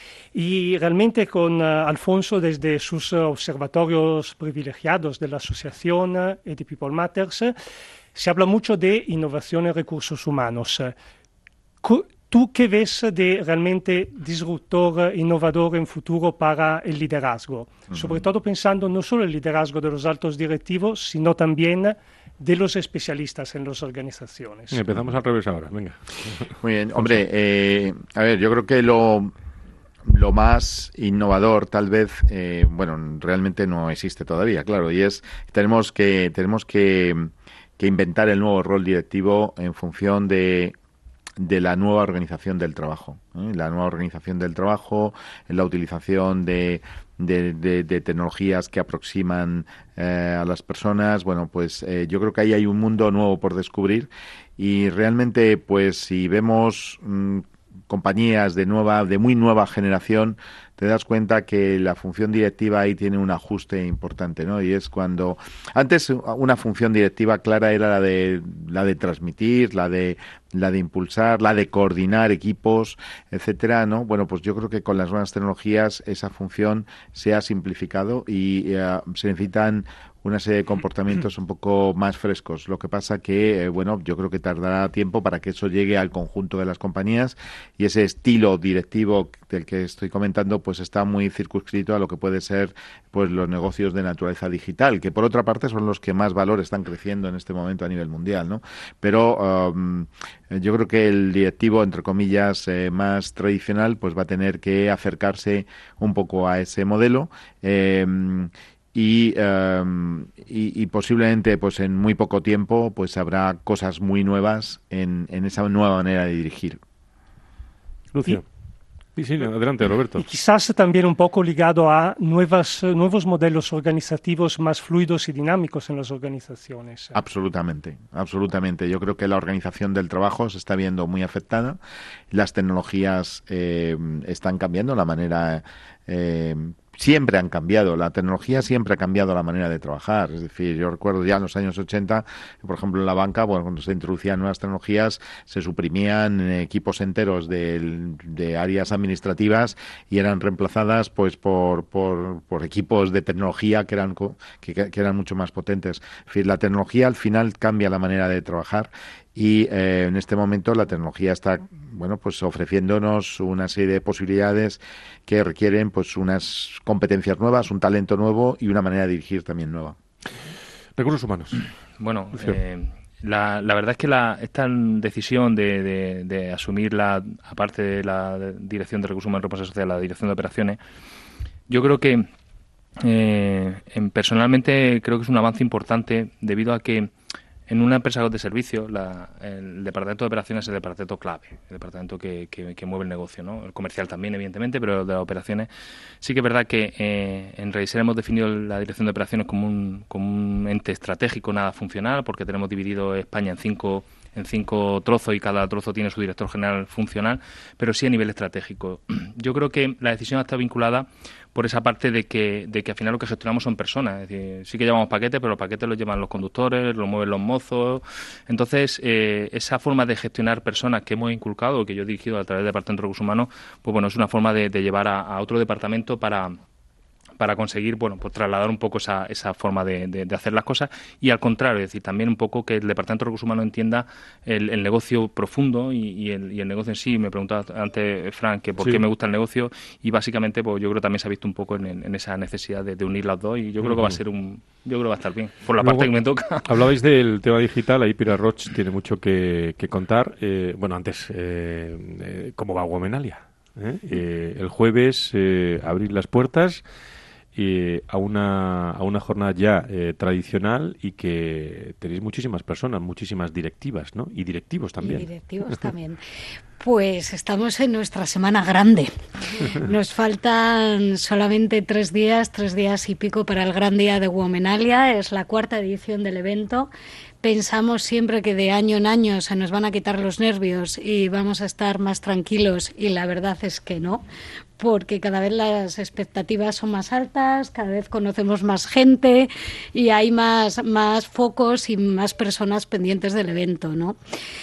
Y realmente con uh, Alfonso, desde sus uh, observatorios privilegiados de la asociación uh, y de People Matters, uh, se habla mucho de innovación en recursos humanos. Uh, ¿Tú qué ves de realmente disruptor, uh, innovador en futuro para el liderazgo? Uh-huh. Sobre todo pensando no solo en el liderazgo de los altos directivos, sino también de los especialistas en las organizaciones. Empezamos al revés ahora, venga. Muy bien, hombre, eh, a ver, yo creo que lo... Lo más innovador, tal vez, eh, bueno, realmente no existe todavía, claro, y es tenemos que tenemos que, que inventar el nuevo rol directivo en función de de la nueva organización del trabajo, ¿eh? La nueva organización del trabajo, la utilización de de, de, de tecnologías que aproximan eh, a las personas. Bueno, pues eh, yo creo que ahí hay un mundo nuevo por descubrir y realmente, pues si vemos mmm, compañías de nueva, de muy nueva generación, te das cuenta que la función directiva ahí tiene un ajuste importante, ¿no? Y es cuando antes una función directiva clara era la de la de transmitir, la de la de impulsar, la de coordinar equipos, etcétera, ¿no? Bueno, pues yo creo que con las nuevas tecnologías esa función se ha simplificado y uh, se necesitan una serie de comportamientos un poco más frescos. Lo que pasa que, eh, bueno, yo creo que tardará tiempo para que eso llegue al conjunto de las compañías y ese estilo directivo del que estoy comentando, pues está muy circunscrito a lo que puede ser pues los negocios de naturaleza digital, que por otra parte son los que más valor están creciendo en este momento a nivel mundial, ¿no? Pero um, yo creo que el directivo, entre comillas, eh, más tradicional, pues va a tener que acercarse un poco a ese modelo. Eh, Y, um, y, y posiblemente pues en muy poco tiempo pues habrá cosas muy nuevas en, en esa nueva manera de dirigir. Lucio. Sí, sí, adelante, Roberto. Y quizás también un poco ligado a nuevas, nuevos modelos organizativos más fluidos y dinámicos en las organizaciones. Absolutamente, absolutamente. Yo creo que la organización del trabajo se está viendo muy afectada. Las tecnologías eh, están cambiando la manera... Eh, siempre han cambiado, la tecnología siempre ha cambiado la manera de trabajar. Es decir, yo recuerdo ya en los años ochenta, por ejemplo, en la banca, bueno, cuando se introducían nuevas tecnologías, se suprimían equipos enteros de, de áreas administrativas y eran reemplazadas pues por, por, por equipos de tecnología que eran, que, que eran mucho más potentes. Es decir, la tecnología al final cambia la manera de trabajar. Y eh, en este momento la tecnología está, bueno, pues ofreciéndonos una serie de posibilidades que requieren pues unas competencias nuevas, un talento nuevo y una manera de dirigir también nueva. Recursos humanos. Bueno, eh, la, la verdad es que la, esta decisión de, de, de asumir la, aparte de la Dirección de Recursos Humanos y Responsabilidad Social, la Dirección de Operaciones, yo creo que eh, en, personalmente creo que es un avance importante debido a que en una empresa de servicio, la, el departamento de operaciones es el departamento clave, el departamento que, que, que mueve el negocio, ¿no? El comercial también, evidentemente, pero el de las operaciones sí que es verdad que eh, en Reiser hemos definido la dirección de operaciones como un, como un ente estratégico, nada funcional, porque tenemos dividido España en cinco en cinco trozos y cada trozo tiene su director general funcional, pero sí a nivel estratégico. Yo creo que la decisión está vinculada por esa parte de que, de que al final lo que gestionamos son personas. Es decir, sí que llevamos paquetes, pero los paquetes los llevan los conductores, los mueven los mozos. Entonces, eh, esa forma de gestionar personas que hemos inculcado, que yo he dirigido a través del Departamento de Recursos Humanos, pues bueno, es una forma de, de llevar a, a otro departamento para... para conseguir, bueno, pues trasladar un poco esa, esa forma de, de, de hacer las cosas y al contrario, es decir, también un poco que el Departamento de Recursos Humanos entienda el, el negocio profundo y, y, el, y el negocio en sí. Me preguntaba antes, Frank, que por sí. qué me gusta el negocio y básicamente pues yo creo que también se ha visto un poco en, en esa necesidad de, de unir las dos y yo creo uh-huh. que va a ser un... Yo creo que va a estar bien, por la Luego, parte que me toca. Hablabais del tema digital, ahí Pilar Roch tiene mucho que, que contar. Eh, bueno, antes, eh, eh, ¿cómo va Womenalia? ¿Eh? Eh, el jueves eh, abrir las puertas Eh, a una a una jornada ya eh, tradicional y que tenéis muchísimas personas, muchísimas directivas, ¿no? Y directivos también. Y directivos también. Pues estamos en nuestra semana grande. Nos faltan solamente tres días, tres días y pico para el gran día de Womenalia. Es la cuarta edición del evento. Pensamos siempre que de año en año se nos van a quitar los nervios y vamos a estar más tranquilos y la verdad es que no, porque cada vez las expectativas son más altas, cada vez conocemos más gente y hay más, más focos y más personas pendientes del evento, ¿no?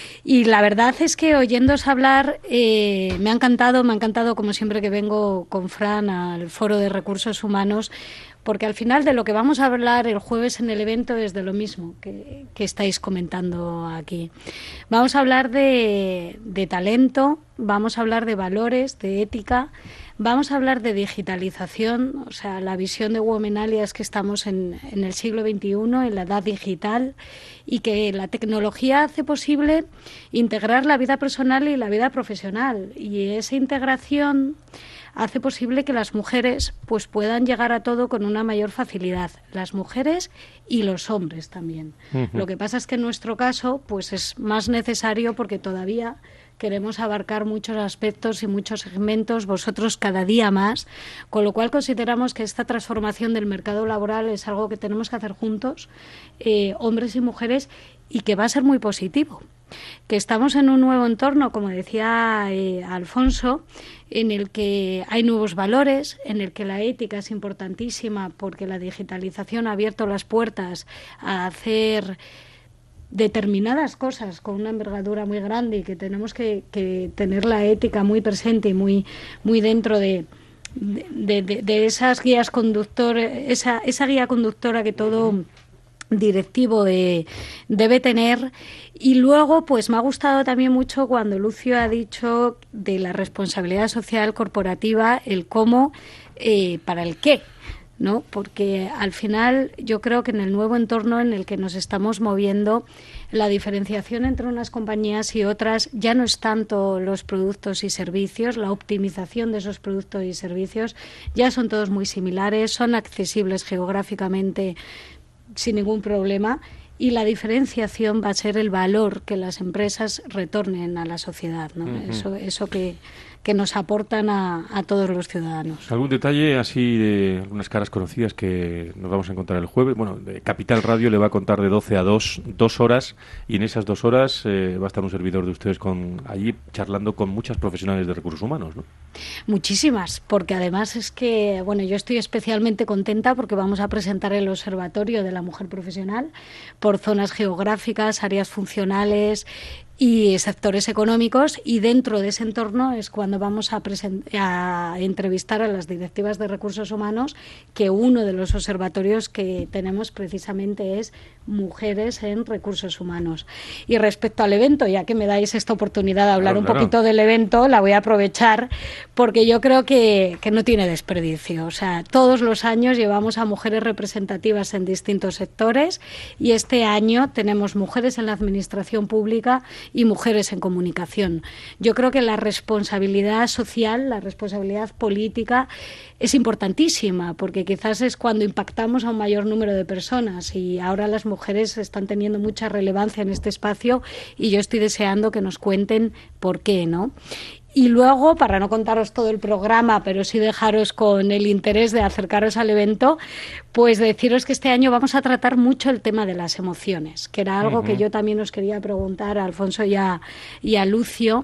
Y la verdad es que oyéndos hablar eh, me ha encantado, me ha encantado como siempre que vengo con Fran al Foro de Recursos Humanos, porque al final de lo que vamos a hablar el jueves en el evento es de lo mismo que, que estáis comentando aquí. Vamos a hablar de, de talento, vamos a hablar de valores, de ética, vamos a hablar de digitalización, o sea, la visión de Womenalia es que estamos en, en el siglo veintiuno, en la edad digital, y que la tecnología hace posible integrar la vida personal y la vida profesional, y esa integración hace posible que las mujeres pues puedan llegar a todo con una mayor facilidad, las mujeres y los hombres también. Uh-huh. Lo que pasa es que en nuestro caso pues es más necesario porque todavía queremos abarcar muchos aspectos y muchos segmentos, vosotros cada día más, con lo cual consideramos que esta transformación del mercado laboral es algo que tenemos que hacer juntos, eh, hombres y mujeres, y que va a ser muy positivo. Que estamos en un nuevo entorno, como decía eh, Alfonso, en el que hay nuevos valores, en el que la ética es importantísima porque la digitalización ha abierto las puertas a hacer determinadas cosas con una envergadura muy grande y que tenemos que, que tener la ética muy presente y muy, muy dentro de, de, de, de esas guías conductoras, esa, esa guía conductora que todo directivo de, debe tener. Y luego pues me ha gustado también mucho cuando Lucio ha dicho de la responsabilidad social corporativa, el cómo eh, para el qué, ¿no? Porque al final yo creo que en el nuevo entorno en el que nos estamos moviendo, la diferenciación entre unas compañías y otras ya no es tanto los productos y servicios, la optimización de esos productos y servicios, ya son todos muy similares, son accesibles geográficamente sin ningún problema, y la diferenciación va a ser el valor que las empresas retornen a la sociedad, ¿no? Uh-huh. Eso, eso que, que nos aportan a, a todos los ciudadanos. ¿Algún detalle así de algunas caras conocidas que nos vamos a encontrar el jueves? Bueno, de Capital Radio le va a contar de doce a dos, dos horas, y en esas dos horas eh, va a estar un servidor de ustedes con allí charlando con muchas profesionales de recursos humanos, ¿no? Muchísimas, porque además es que, bueno, yo estoy especialmente contenta porque vamos a presentar el Observatorio de la Mujer Profesional por zonas geográficas, áreas funcionales y sectores económicos, y dentro de ese entorno es cuando vamos a, a entrevistar a las directivas de recursos humanos, que uno de los observatorios que tenemos precisamente es mujeres en recursos humanos. Y respecto al evento, ya que me dais esta oportunidad de hablar claro, un claro. poquito del evento, la voy a aprovechar porque yo creo que, que no tiene desperdicio. O sea, todos los años llevamos a mujeres representativas en distintos sectores, y este año tenemos mujeres en la administración pública y mujeres en comunicación. Yo creo que la responsabilidad social, la responsabilidad política es importantísima, porque quizás es cuando impactamos a un mayor número de personas, y ahora las mujeres están teniendo mucha relevancia en este espacio, y yo estoy deseando que nos cuenten por qué, ¿no? Y luego, para no contaros todo el programa, pero sí dejaros con el interés de acercaros al evento, pues deciros que este año vamos a tratar mucho el tema de las emociones, que era algo uh-huh. que yo también os quería preguntar a Alfonso y a, y a Lucio,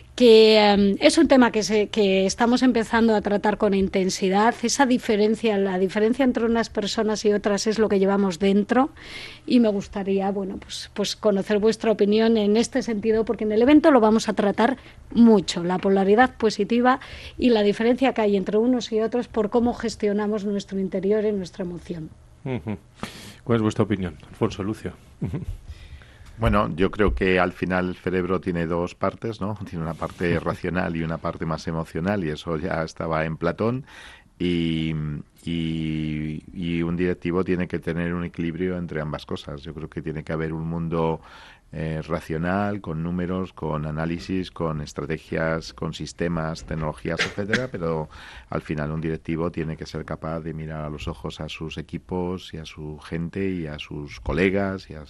que um, es un tema que, se, que estamos empezando a tratar con intensidad. Esa diferencia, la diferencia entre unas personas y otras es lo que llevamos dentro, y me gustaría, bueno, pues, pues conocer vuestra opinión en este sentido, porque en el evento lo vamos a tratar mucho, la polaridad positiva y la diferencia que hay entre unos y otros por cómo gestionamos nuestro interior y nuestra emoción. Uh-huh. ¿Cuál es vuestra opinión, Alfonso, Lucio? Uh-huh. Bueno, yo creo que al final el cerebro tiene dos partes, ¿no? Tiene una parte racional y una parte más emocional, y eso ya estaba en Platón, y, y, y un directivo tiene que tener un equilibrio entre ambas cosas. Yo creo que tiene que haber un mundo eh, racional, con números, con análisis, con estrategias, con sistemas, tecnologías, etcétera, pero al final un directivo tiene que ser capaz de mirar a los ojos a sus equipos y a su gente y a sus colegas y a...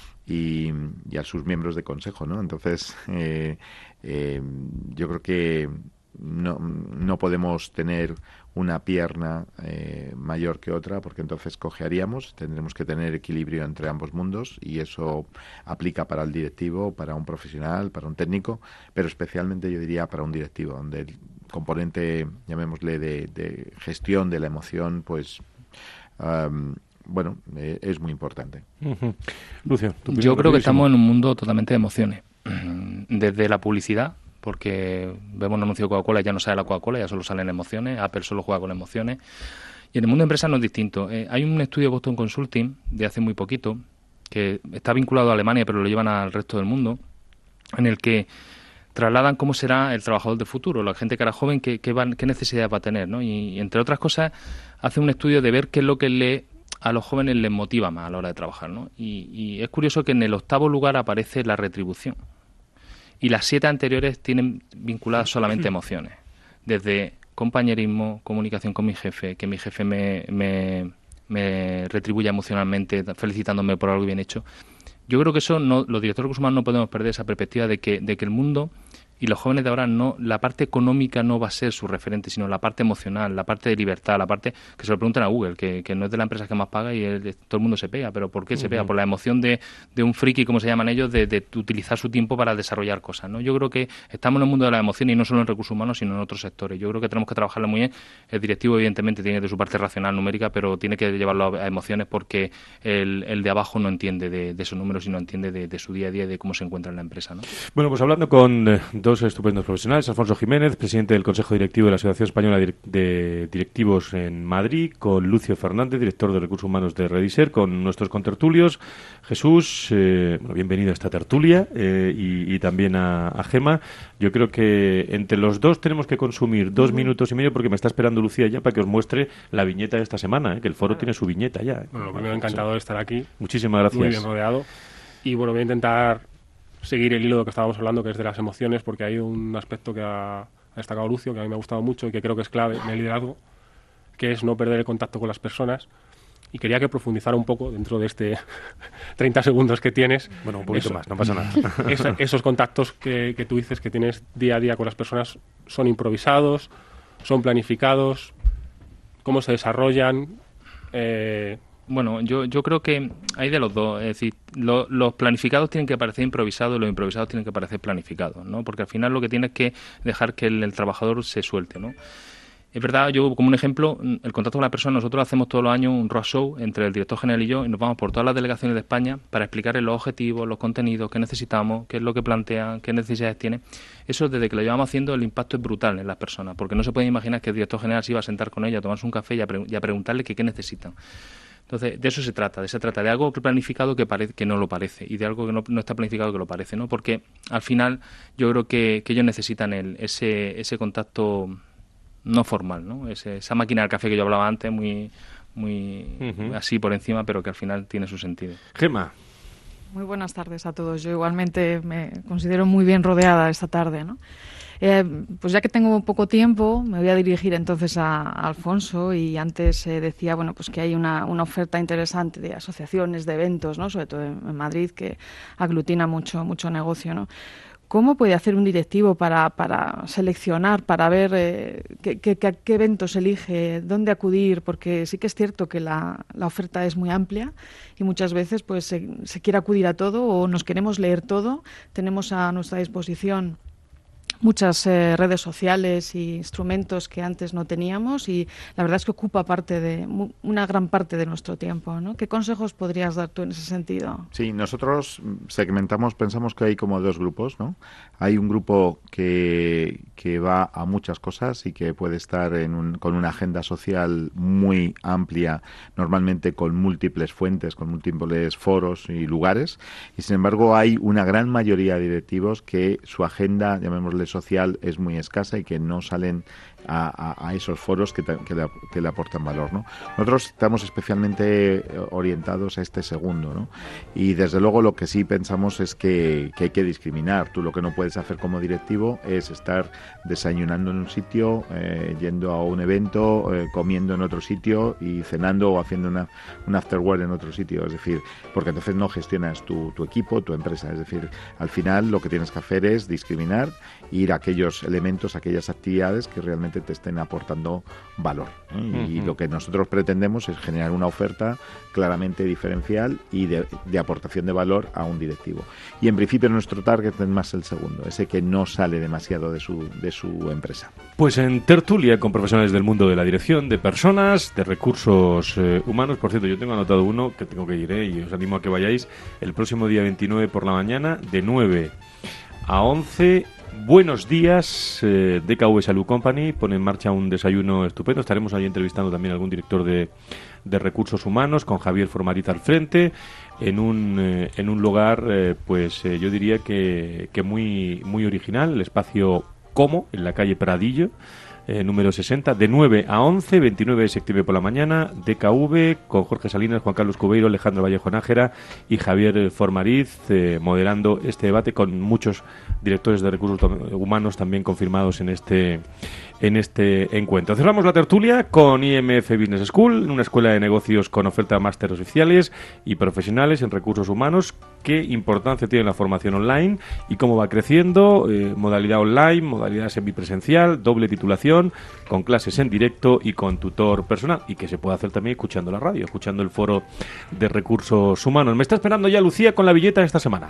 Y, y a sus miembros de consejo, ¿no? Entonces, eh, eh, yo creo que no, no podemos tener una pierna eh, mayor que otra, porque entonces cojearíamos. Tendremos que tener equilibrio entre ambos mundos, y eso aplica para el directivo, para un profesional, para un técnico, pero especialmente yo diría para un directivo, donde el componente, llamémosle, de, de gestión de la emoción, pues... Um, bueno, eh, es muy importante. Uh-huh. Lucio, yo creo que estamos en un mundo totalmente de emociones. Desde la publicidad, porque vemos un anuncio de Coca-Cola y ya no sale la Coca-Cola, ya solo salen emociones. Apple solo juega con emociones. Y en el mundo de empresas no es distinto. Eh, hay un estudio de Boston Consulting de hace muy poquito, que está vinculado a Alemania, pero lo llevan al resto del mundo, en el que trasladan cómo será el trabajador del futuro, la gente que era joven, qué, qué, van, qué necesidades va a tener, ¿no? Y, y entre otras cosas, hace un estudio de ver qué es lo que le a los jóvenes les motiva más a la hora de trabajar, ¿no? Y, y es curioso que en el octavo lugar aparece la retribución, y las siete anteriores tienen vinculadas solamente emociones, desde compañerismo, comunicación con mi jefe, que mi jefe me, me, me retribuya emocionalmente felicitándome por algo bien hecho. Yo creo que eso no, los directores de recursos humanos no podemos perder esa perspectiva de que, de que el mundo y los jóvenes de ahora, no, la parte económica no va a ser su referente, sino la parte emocional, la parte de libertad, la parte que se lo preguntan a Google, que, que no es de la empresa que más paga y el, todo el mundo se pega. ¿Pero por qué se pega? Por la emoción de, de un friki, como se llaman ellos, de, de utilizar su tiempo para desarrollar cosas, ¿no? Yo creo que estamos en el mundo de la emoción, y no solo en recursos humanos, sino en otros sectores. Yo creo que tenemos que trabajarlo muy bien. El directivo, evidentemente, tiene de su parte racional, numérica, pero tiene que llevarlo a, a emociones, porque el, el de abajo no entiende de, de esos números y no entiende de, de su día a día y de cómo se encuentra en la empresa, ¿no? Bueno, pues hablando con eh, dos estupendos profesionales, Alfonso Jiménez, presidente del Consejo Directivo de la Asociación Española de Directivos en Madrid, con Lucio Fernández, director de Recursos Humanos de Rediser, con nuestros contertulios, Jesús, eh, bueno, bienvenido a esta tertulia, eh, y, y también a, a Gema. Yo creo que entre los dos tenemos que consumir dos minutos y medio, porque me está esperando Lucía ya para que os muestre la viñeta de esta semana, ¿eh? Que el foro tiene su viñeta ya, ¿eh? Bueno, lo primero, encantado de estar aquí. Muchísimas gracias. Muy bien rodeado. Y bueno, voy a intentar seguir el hilo de lo que estábamos hablando, que es de las emociones, porque hay un aspecto que ha, ha destacado Lucio, que a mí me ha gustado mucho y que creo que es clave en el liderazgo, que es no perder el contacto con las personas. Y quería que profundizara un poco dentro de este treinta segundos que tienes. Bueno, un poquito eso, más, no pasa nada. Eso, esos contactos que, que tú dices que tienes día a día con las personas, ¿son improvisados? ¿Son planificados? ¿Cómo se desarrollan? Eh... Bueno, yo, yo creo que hay de los dos. Es decir, lo, los planificados tienen que parecer improvisados y los improvisados tienen que parecer planificados, ¿no? Porque al final lo que tienes es que dejar que el, el trabajador se suelte, ¿no? Es verdad, yo como un ejemplo, el contacto con la persona, nosotros hacemos todos los años un roadshow entre el director general y yo y nos vamos por todas las delegaciones de España para explicarles los objetivos, los contenidos, qué necesitamos, qué es lo que plantean, qué necesidades tienen. Eso desde que lo llevamos haciendo el impacto es brutal en las personas, porque no se puede imaginar que el director general se iba a sentar con ella, a tomarse un café y a, pre- y a preguntarle que qué necesitan. Entonces, de eso se trata, de se trata de algo planificado que parece que no lo parece y de algo que no, no está planificado que lo parece, ¿no? Porque al final yo creo que, que ellos necesitan el, ese, ese contacto no formal, ¿no? Ese, esa máquina del café que yo hablaba antes, muy, muy uh-huh. así por encima, pero que al final tiene su sentido. Gemma. Muy buenas tardes a todos. Yo igualmente me considero muy bien rodeada esta tarde, ¿no? Eh, pues ya que tengo poco tiempo, me voy a dirigir entonces a, a Alfonso y antes eh, decía, bueno, pues que hay una, una oferta interesante de asociaciones, de eventos, ¿no? Sobre todo en, en Madrid, que aglutina mucho, mucho negocio, ¿no? ¿Cómo puede hacer un directivo para, para seleccionar, para ver eh, qué, qué, qué eventos elige, dónde acudir? Porque sí que es cierto que la, la oferta es muy amplia y muchas veces pues se, se quiere acudir a todo o nos queremos leer todo. Tenemos a nuestra disposición muchas eh, redes sociales y instrumentos que antes no teníamos y la verdad es que ocupa parte de una gran parte de nuestro tiempo, ¿no? ¿Qué consejos podrías dar tú en ese sentido? Sí, nosotros segmentamos, pensamos que hay como dos grupos, ¿no? Hay un grupo que, que va a muchas cosas y que puede estar en un, con una agenda social muy amplia, normalmente con múltiples fuentes, con múltiples foros y lugares, y sin embargo hay una gran mayoría de directivos que su agenda, llamémosle social, es muy escasa y que no salen a, a, a esos foros que, te, que, le, que le aportan valor, ¿no? Nosotros estamos especialmente orientados a este segundo, ¿no? Y desde luego lo que sí pensamos es que, que hay que discriminar. Tú lo que no puedes hacer como directivo es estar desayunando en un sitio, eh, yendo a un evento, eh, comiendo en otro sitio y cenando o haciendo una, un afterwork en otro sitio. Es decir, porque entonces no gestionas tu, tu equipo, tu empresa. Es decir, al final lo que tienes que hacer es discriminar, ir a aquellos elementos, a aquellas actividades que realmente te estén aportando valor, ¿eh? Uh-huh. Y lo que nosotros pretendemos es generar una oferta claramente diferencial y de, de aportación de valor a un directivo. Y en principio nuestro target es más el segundo, ese que no sale demasiado de su, de su empresa. Pues en tertulia con profesionales del mundo de la dirección, de personas, de recursos eh, humanos. Por cierto, yo tengo anotado uno que tengo que ir, ¿eh? Y os animo a que vayáis el próximo día veintinueve por la mañana de nueve a once. Buenos días, eh, D K V Salud Company pone en marcha un desayuno estupendo. Estaremos ahí entrevistando también a algún director de, de recursos humanos con Javier Formariz al frente en un eh, en un lugar eh, pues eh, yo diría que, que muy muy original, el espacio Como en la calle Pradillo. Eh, número sesenta, de nueve a once, veintinueve de septiembre por la mañana, D K V, con Jorge Salinas, Juan Carlos Cubeiro, Alejandro Vallejo Nájera y Javier Formariz, eh, moderando este debate con muchos directores de recursos humanos también confirmados en este en este encuentro. Cerramos la tertulia con I M F Business School, una escuela de negocios con oferta de másteres oficiales y profesionales en recursos humanos. Qué importancia tiene la formación online y cómo va creciendo, eh, modalidad online, modalidad semipresencial, doble titulación, con clases en directo y con tutor personal, y que se puede hacer también escuchando la radio, escuchando el foro de recursos humanos. Me está esperando ya Lucía con la billeta esta semana.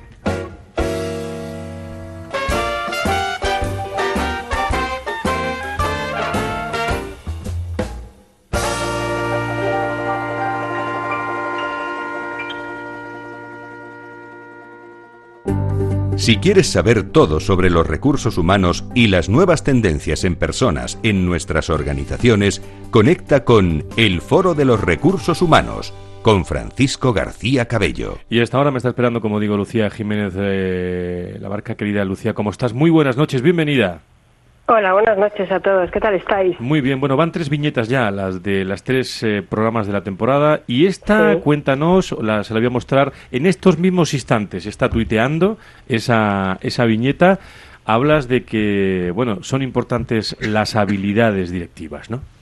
Si quieres saber todo sobre los recursos humanos y las nuevas tendencias en personas en nuestras organizaciones, conecta con El Foro de los Recursos Humanos, con Francisco García Cabello. Y hasta ahora me está esperando, como digo, Lucía Jiménez de La Barca. Querida Lucía, ¿cómo estás? Muy buenas noches, bienvenida. Hola, buenas noches a todos. ¿Qué tal estáis? Muy bien. Bueno, van tres viñetas ya, las de las tres eh, programas de la temporada. Y esta, sí. Cuéntanos, la, se la voy a mostrar en estos mismos instantes. Está tuiteando esa, esa viñeta. Hablas de que, bueno, son importantes las habilidades directivas, ¿no?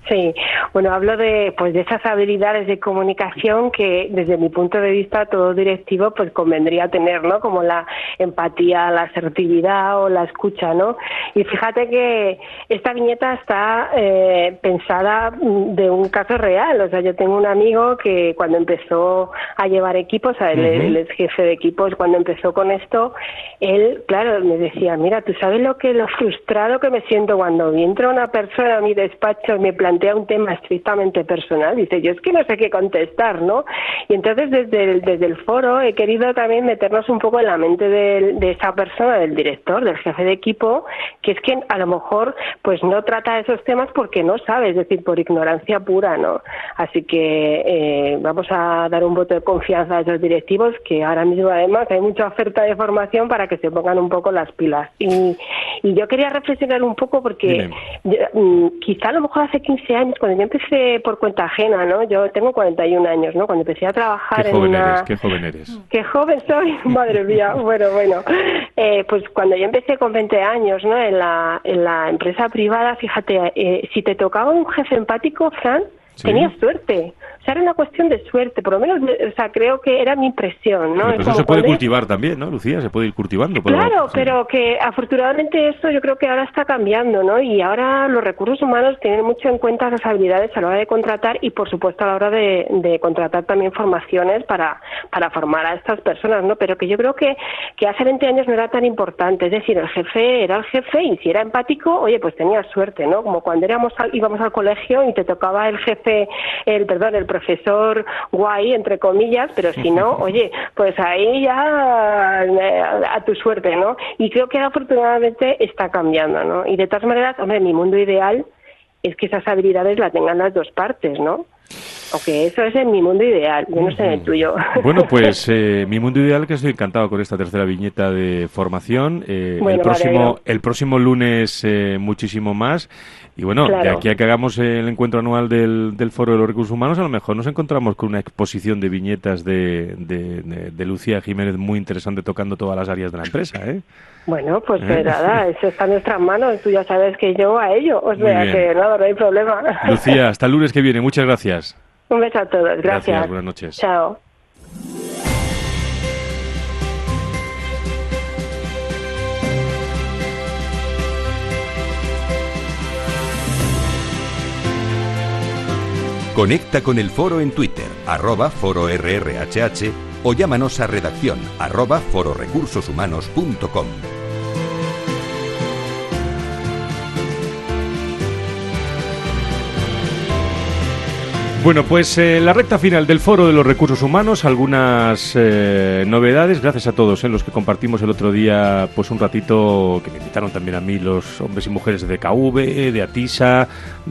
Sí, bueno, hablo de pues de esas habilidades de comunicación que desde mi punto de vista todo directivo pues convendría tener, ¿no? Como la empatía, la asertividad o la escucha, ¿no? Y fíjate que esta viñeta está eh, pensada de un caso real, o sea, yo tengo un amigo que cuando empezó a llevar equipos, a él, uh-huh. él es jefe de equipos, cuando empezó con esto, él, claro, me decía, mira, tú sabes lo que lo frustrado que me siento cuando entra una persona a mi despacho y me plantea un tema estrictamente personal, dice, yo es que no sé qué contestar, ¿no? Y entonces desde el, desde el foro he querido también meternos un poco en la mente de, de esa persona, del director, del jefe de equipo, que es que a lo mejor pues no trata esos temas porque no sabe, es decir, por ignorancia pura, ¿no? Así que eh, vamos a dar un voto de confianza a esos directivos, que ahora mismo además hay mucha oferta de formación para que se pongan un poco las pilas. Y, y yo quería reflexionar un poco porque yo, quizá a lo mejor hace quince años, cuando yo empecé por cuenta ajena, ¿no? Yo tengo cuarenta y un años, ¿no? Cuando empecé a trabajar qué en joven una... Eres, qué joven eres. Qué joven soy, madre mía. Bueno, bueno. Eh, pues cuando yo empecé con veinte años, ¿no? En la, en la empresa privada, fíjate, eh, si te tocaba un jefe empático, Fran, ¿sí? Tenías suerte. O sea, era una cuestión de suerte, por lo menos, o sea, creo que era mi impresión, ¿no? Pero eso se puede cultivar también, ¿no, Lucía? Se puede ir cultivando. Claro, pero que afortunadamente eso yo creo que ahora está cambiando, ¿no? Y ahora los recursos humanos tienen mucho en cuenta las habilidades a la hora de contratar y, por supuesto, a la hora de, de contratar también formaciones para, para formar a estas personas, ¿no? Pero que yo creo que, que hace veinte años no era tan importante, es decir, el jefe era el jefe y si era empático, oye, pues tenías suerte, ¿no? Como cuando éramos al, íbamos al colegio y te tocaba el jefe, el perdón, el profesor guay, entre comillas, pero si no, oye, pues ahí ya a, a tu suerte, ¿no? Y creo que afortunadamente está cambiando, ¿no? Y de todas maneras, hombre, mi mundo ideal es que esas habilidades las tengan las dos partes, ¿no? Aunque eso es en mi mundo ideal, yo no sé en el tuyo. Bueno, pues eh, mi mundo ideal, que estoy encantado con esta tercera viñeta de formación. Eh, bueno, el próximo, el próximo lunes eh, muchísimo más. Y bueno, claro, de aquí a que hagamos el encuentro anual del, del Foro de los Recursos Humanos, a lo mejor nos encontramos con una exposición de viñetas de, de, de, de Lucía Jiménez muy interesante tocando todas las áreas de la empresa, ¿eh? Bueno, pues ¿Eh? nada, eso está en nuestras manos. Tú ya sabes que yo a ello, o sea que nada, no hay problema. Lucía, hasta el lunes que viene. Muchas gracias. Un beso a todos. Gracias. Gracias, buenas noches. Chao. Conecta con el foro en Twitter, arroba foro R R H H, o llámanos a redacción, arroba fororecursoshumanos punto com. Bueno, pues en eh, la recta final del Foro de los Recursos Humanos, algunas eh, novedades, gracias a todos, eh, los que compartimos el otro día pues un ratito, que me invitaron también a mí los hombres y mujeres de D K V, de ATISA,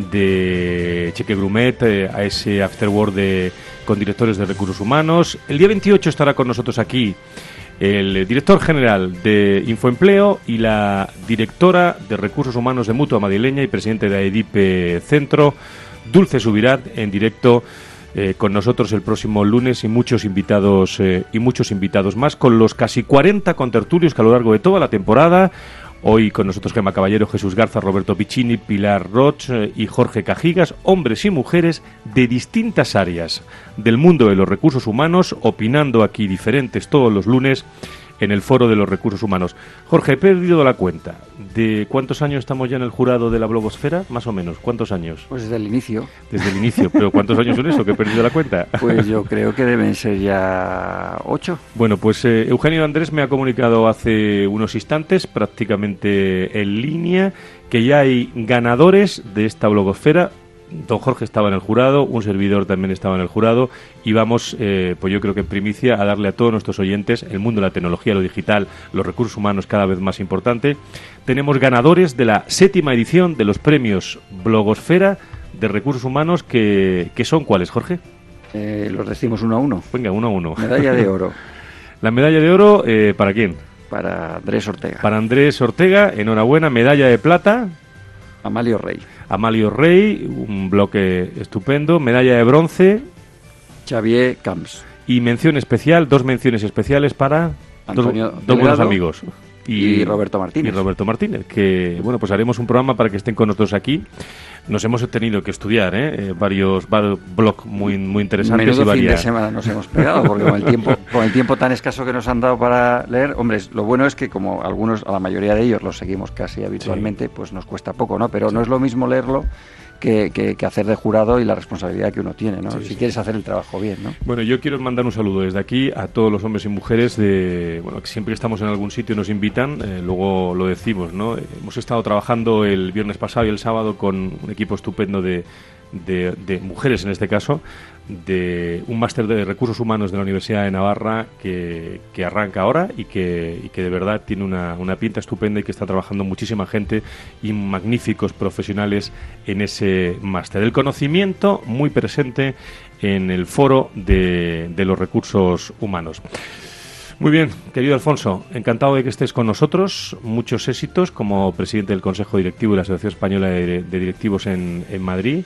de Cheque Grumet, eh, a ese afterwork de, con directores de recursos humanos. El día veintiocho estará con nosotros aquí el director general de Infoempleo y la directora de Recursos Humanos de Mutua Madrileña y presidente de AEDIPE Centro, Dulce Subirat, en directo eh, con nosotros el próximo lunes y muchos invitados eh, y muchos invitados más, con los casi cuarenta contertulios que a lo largo de toda la temporada. Hoy con nosotros Gemma Caballero, Jesús Garza, Roberto Piccini, Pilar Roch eh, y Jorge Cajigas, hombres y mujeres de distintas áreas del mundo de los recursos humanos, opinando aquí diferentes todos los lunes en el Foro de los Recursos Humanos. Jorge, he perdido la cuenta. ¿De cuántos años estamos ya en el jurado de la blogosfera? Más o menos. ¿Cuántos años? Pues desde el inicio. Desde el inicio. ¿Pero cuántos años son eso, que he perdido la cuenta? Pues yo creo que deben ser ya ocho. Bueno, pues eh, Eugenio Andrés me ha comunicado hace unos instantes, prácticamente en línea, que ya hay ganadores de esta blogosfera. Don Jorge estaba en el jurado, un servidor también estaba en el jurado y vamos, eh, pues yo creo que en primicia, a darle a todos nuestros oyentes el mundo de la tecnología, lo digital, los recursos humanos cada vez más importante. Tenemos ganadores de la séptima edición de los premios Blogosfera de Recursos Humanos, que, que son ¿cuáles, Jorge? Eh, los decimos uno a uno. Venga, uno a uno. Medalla de oro. La medalla de oro, eh, ¿para quién? Para Andrés Ortega. Para Andrés Ortega, enhorabuena. Medalla de plata. Amalio Rey. Amalio Rey, un bloque estupendo. Medalla de bronce. Xavier Camps. Y mención especial, dos menciones especiales para Antonio dos, dos buenos amigos. Y, y Roberto Martínez. Y Roberto Martínez, que bueno, pues haremos un programa para que estén con nosotros aquí. Nos hemos tenido que estudiar ¿eh? Eh, varios, varios blogs muy, muy interesantes. Menudo y varias... fin de semana nos hemos pegado, porque con el tiempo con el tiempo tan escaso que nos han dado para leer, hombre, lo bueno es que como algunos, a la mayoría de ellos los seguimos casi habitualmente, sí. pues nos cuesta poco, ¿no? Pero sí. no es lo mismo leerlo Que, que, que hacer de jurado y la responsabilidad que uno tiene, ¿no? Sí, si sí. quieres hacer el trabajo bien, ¿no? Bueno, yo quiero mandar un saludo desde aquí a todos los hombres y mujeres de, bueno, que siempre que estamos en algún sitio nos invitan, eh, luego lo decimos, ¿no? Hemos estado trabajando el viernes pasado y el sábado con un equipo estupendo de, de, de mujeres, en este caso, de un máster de recursos humanos de la Universidad de Navarra que, que arranca ahora y que, y que de verdad tiene una, una pinta estupenda y que está trabajando muchísima gente y magníficos profesionales en ese máster. El conocimiento muy presente en el foro de, de los recursos humanos. Muy bien, querido Alfonso, encantado de que estés con nosotros. Muchos éxitos como presidente del Consejo Directivo de la Asociación Española de, de Directivos en, en Madrid.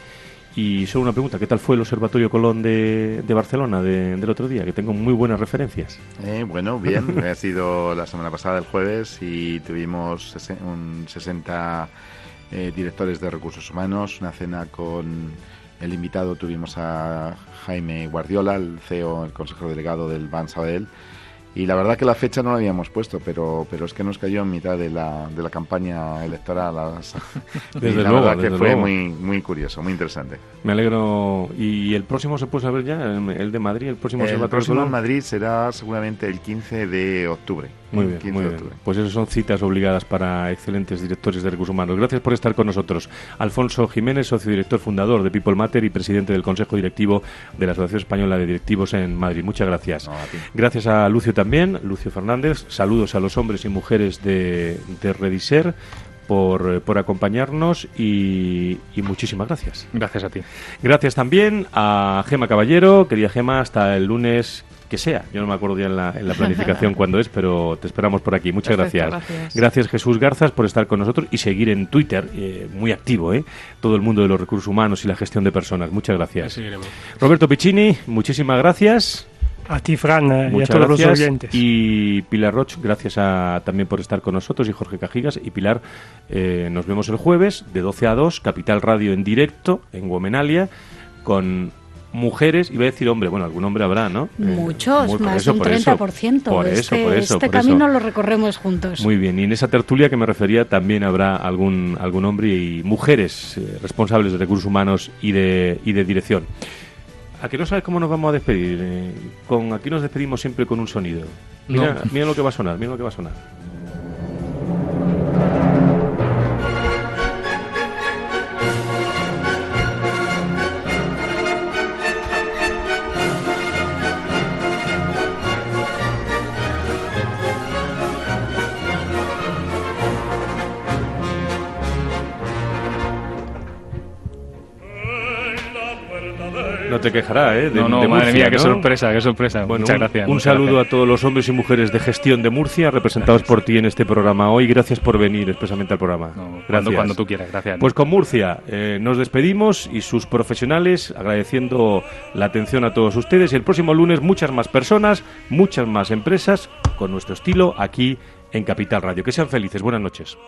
Y solo una pregunta, ¿qué tal fue el Observatorio Colón de, de Barcelona de, del otro día? Que tengo muy buenas referencias. Eh, bueno, bien, ha sido la semana pasada, el jueves, y tuvimos ses- un sesenta eh, directores de recursos humanos, una cena con el invitado, tuvimos a Jaime Guardiola, el C E O, el consejero delegado del Banc Sabadell. Y la verdad que la fecha no la habíamos puesto, pero pero es que nos cayó en mitad de la de la campaña electoral. Desde y la luego, verdad que fue luego. muy muy curioso, muy interesante. Me alegro. ¿Y el próximo se puede saber ya? ¿El de Madrid? ¿El próximo El próximo en Madrid será seguramente el quince de octubre. Muy bien, muy bien. Pues esas son citas obligadas para excelentes directores de recursos humanos. Gracias por estar con nosotros. Alfonso Jiménez, socio director fundador de People Matter y presidente del Consejo Directivo de la Asociación Española de Directivos en Madrid. Muchas gracias. No, a ti. Gracias a Lucio también, Lucio Fernández. Saludos a los hombres y mujeres de, de Rediser por, por acompañarnos y, y muchísimas gracias. Gracias a ti. Gracias también a Gema Caballero. Querida Gema, hasta el lunes que sea. Yo no me acuerdo ya en la, en la planificación cuándo es, pero te esperamos por aquí. Muchas Perfecto, gracias. gracias. Gracias Jesús Garzas por estar con nosotros y seguir en Twitter, eh, muy activo, ¿eh? Todo el mundo de los recursos humanos y la gestión de personas. Muchas gracias. Seguiremos. Roberto Piccini, muchísimas gracias. A ti, Fran, eh, y a Muchas todos gracias. los oyentes. Y Pilar Roch, gracias a, también por estar con nosotros, y Jorge Cajigas. Y Pilar, eh, nos vemos el jueves de doce a dos, Capital Radio en directo, en Womenalia, con mujeres, iba a decir hombre, bueno, algún hombre habrá, ¿no? Muchos, Eh, muy- por más eso, de un por treinta eso, por ciento. por eso, este por eso, este por camino eso. lo recorremos juntos. Muy bien, y en esa tertulia que me refería también habrá algún algún hombre y mujeres eh, responsables de recursos humanos y de, y de dirección. ¿A que no sabes cómo nos vamos a despedir? Eh, con Aquí nos despedimos siempre con un sonido. Mira, No. mira lo que va a sonar, mira lo que va a sonar. No te quejará, ¿eh? De, no, no, de madre Murcia, mía, qué ¿no? sorpresa, qué sorpresa. Bueno, muchas un, gracias. Un muchas saludo gracias. a todos los hombres y mujeres de gestión de Murcia, representados por ti en este programa hoy. Gracias por venir expresamente al programa. No, Gracias. cuando, cuando tú quieras, gracias. Pues con Murcia eh, nos despedimos y sus profesionales, agradeciendo la atención a todos ustedes. Y el próximo lunes muchas más personas, muchas más empresas, con nuestro estilo aquí en Capital Radio. Que sean felices. Buenas noches.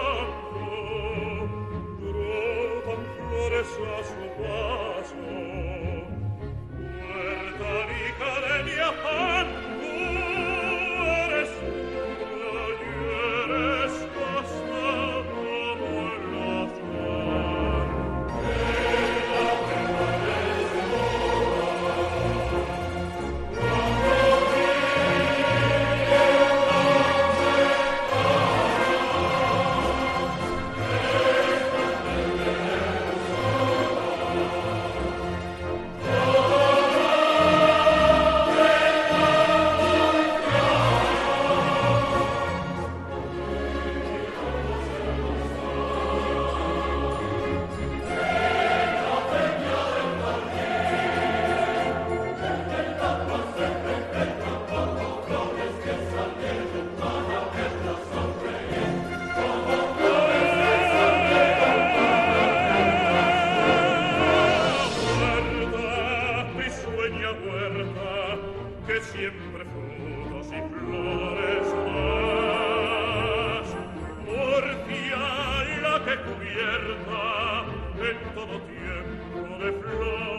Siempre frutos y flores más, Murcia la que cubierta en de flores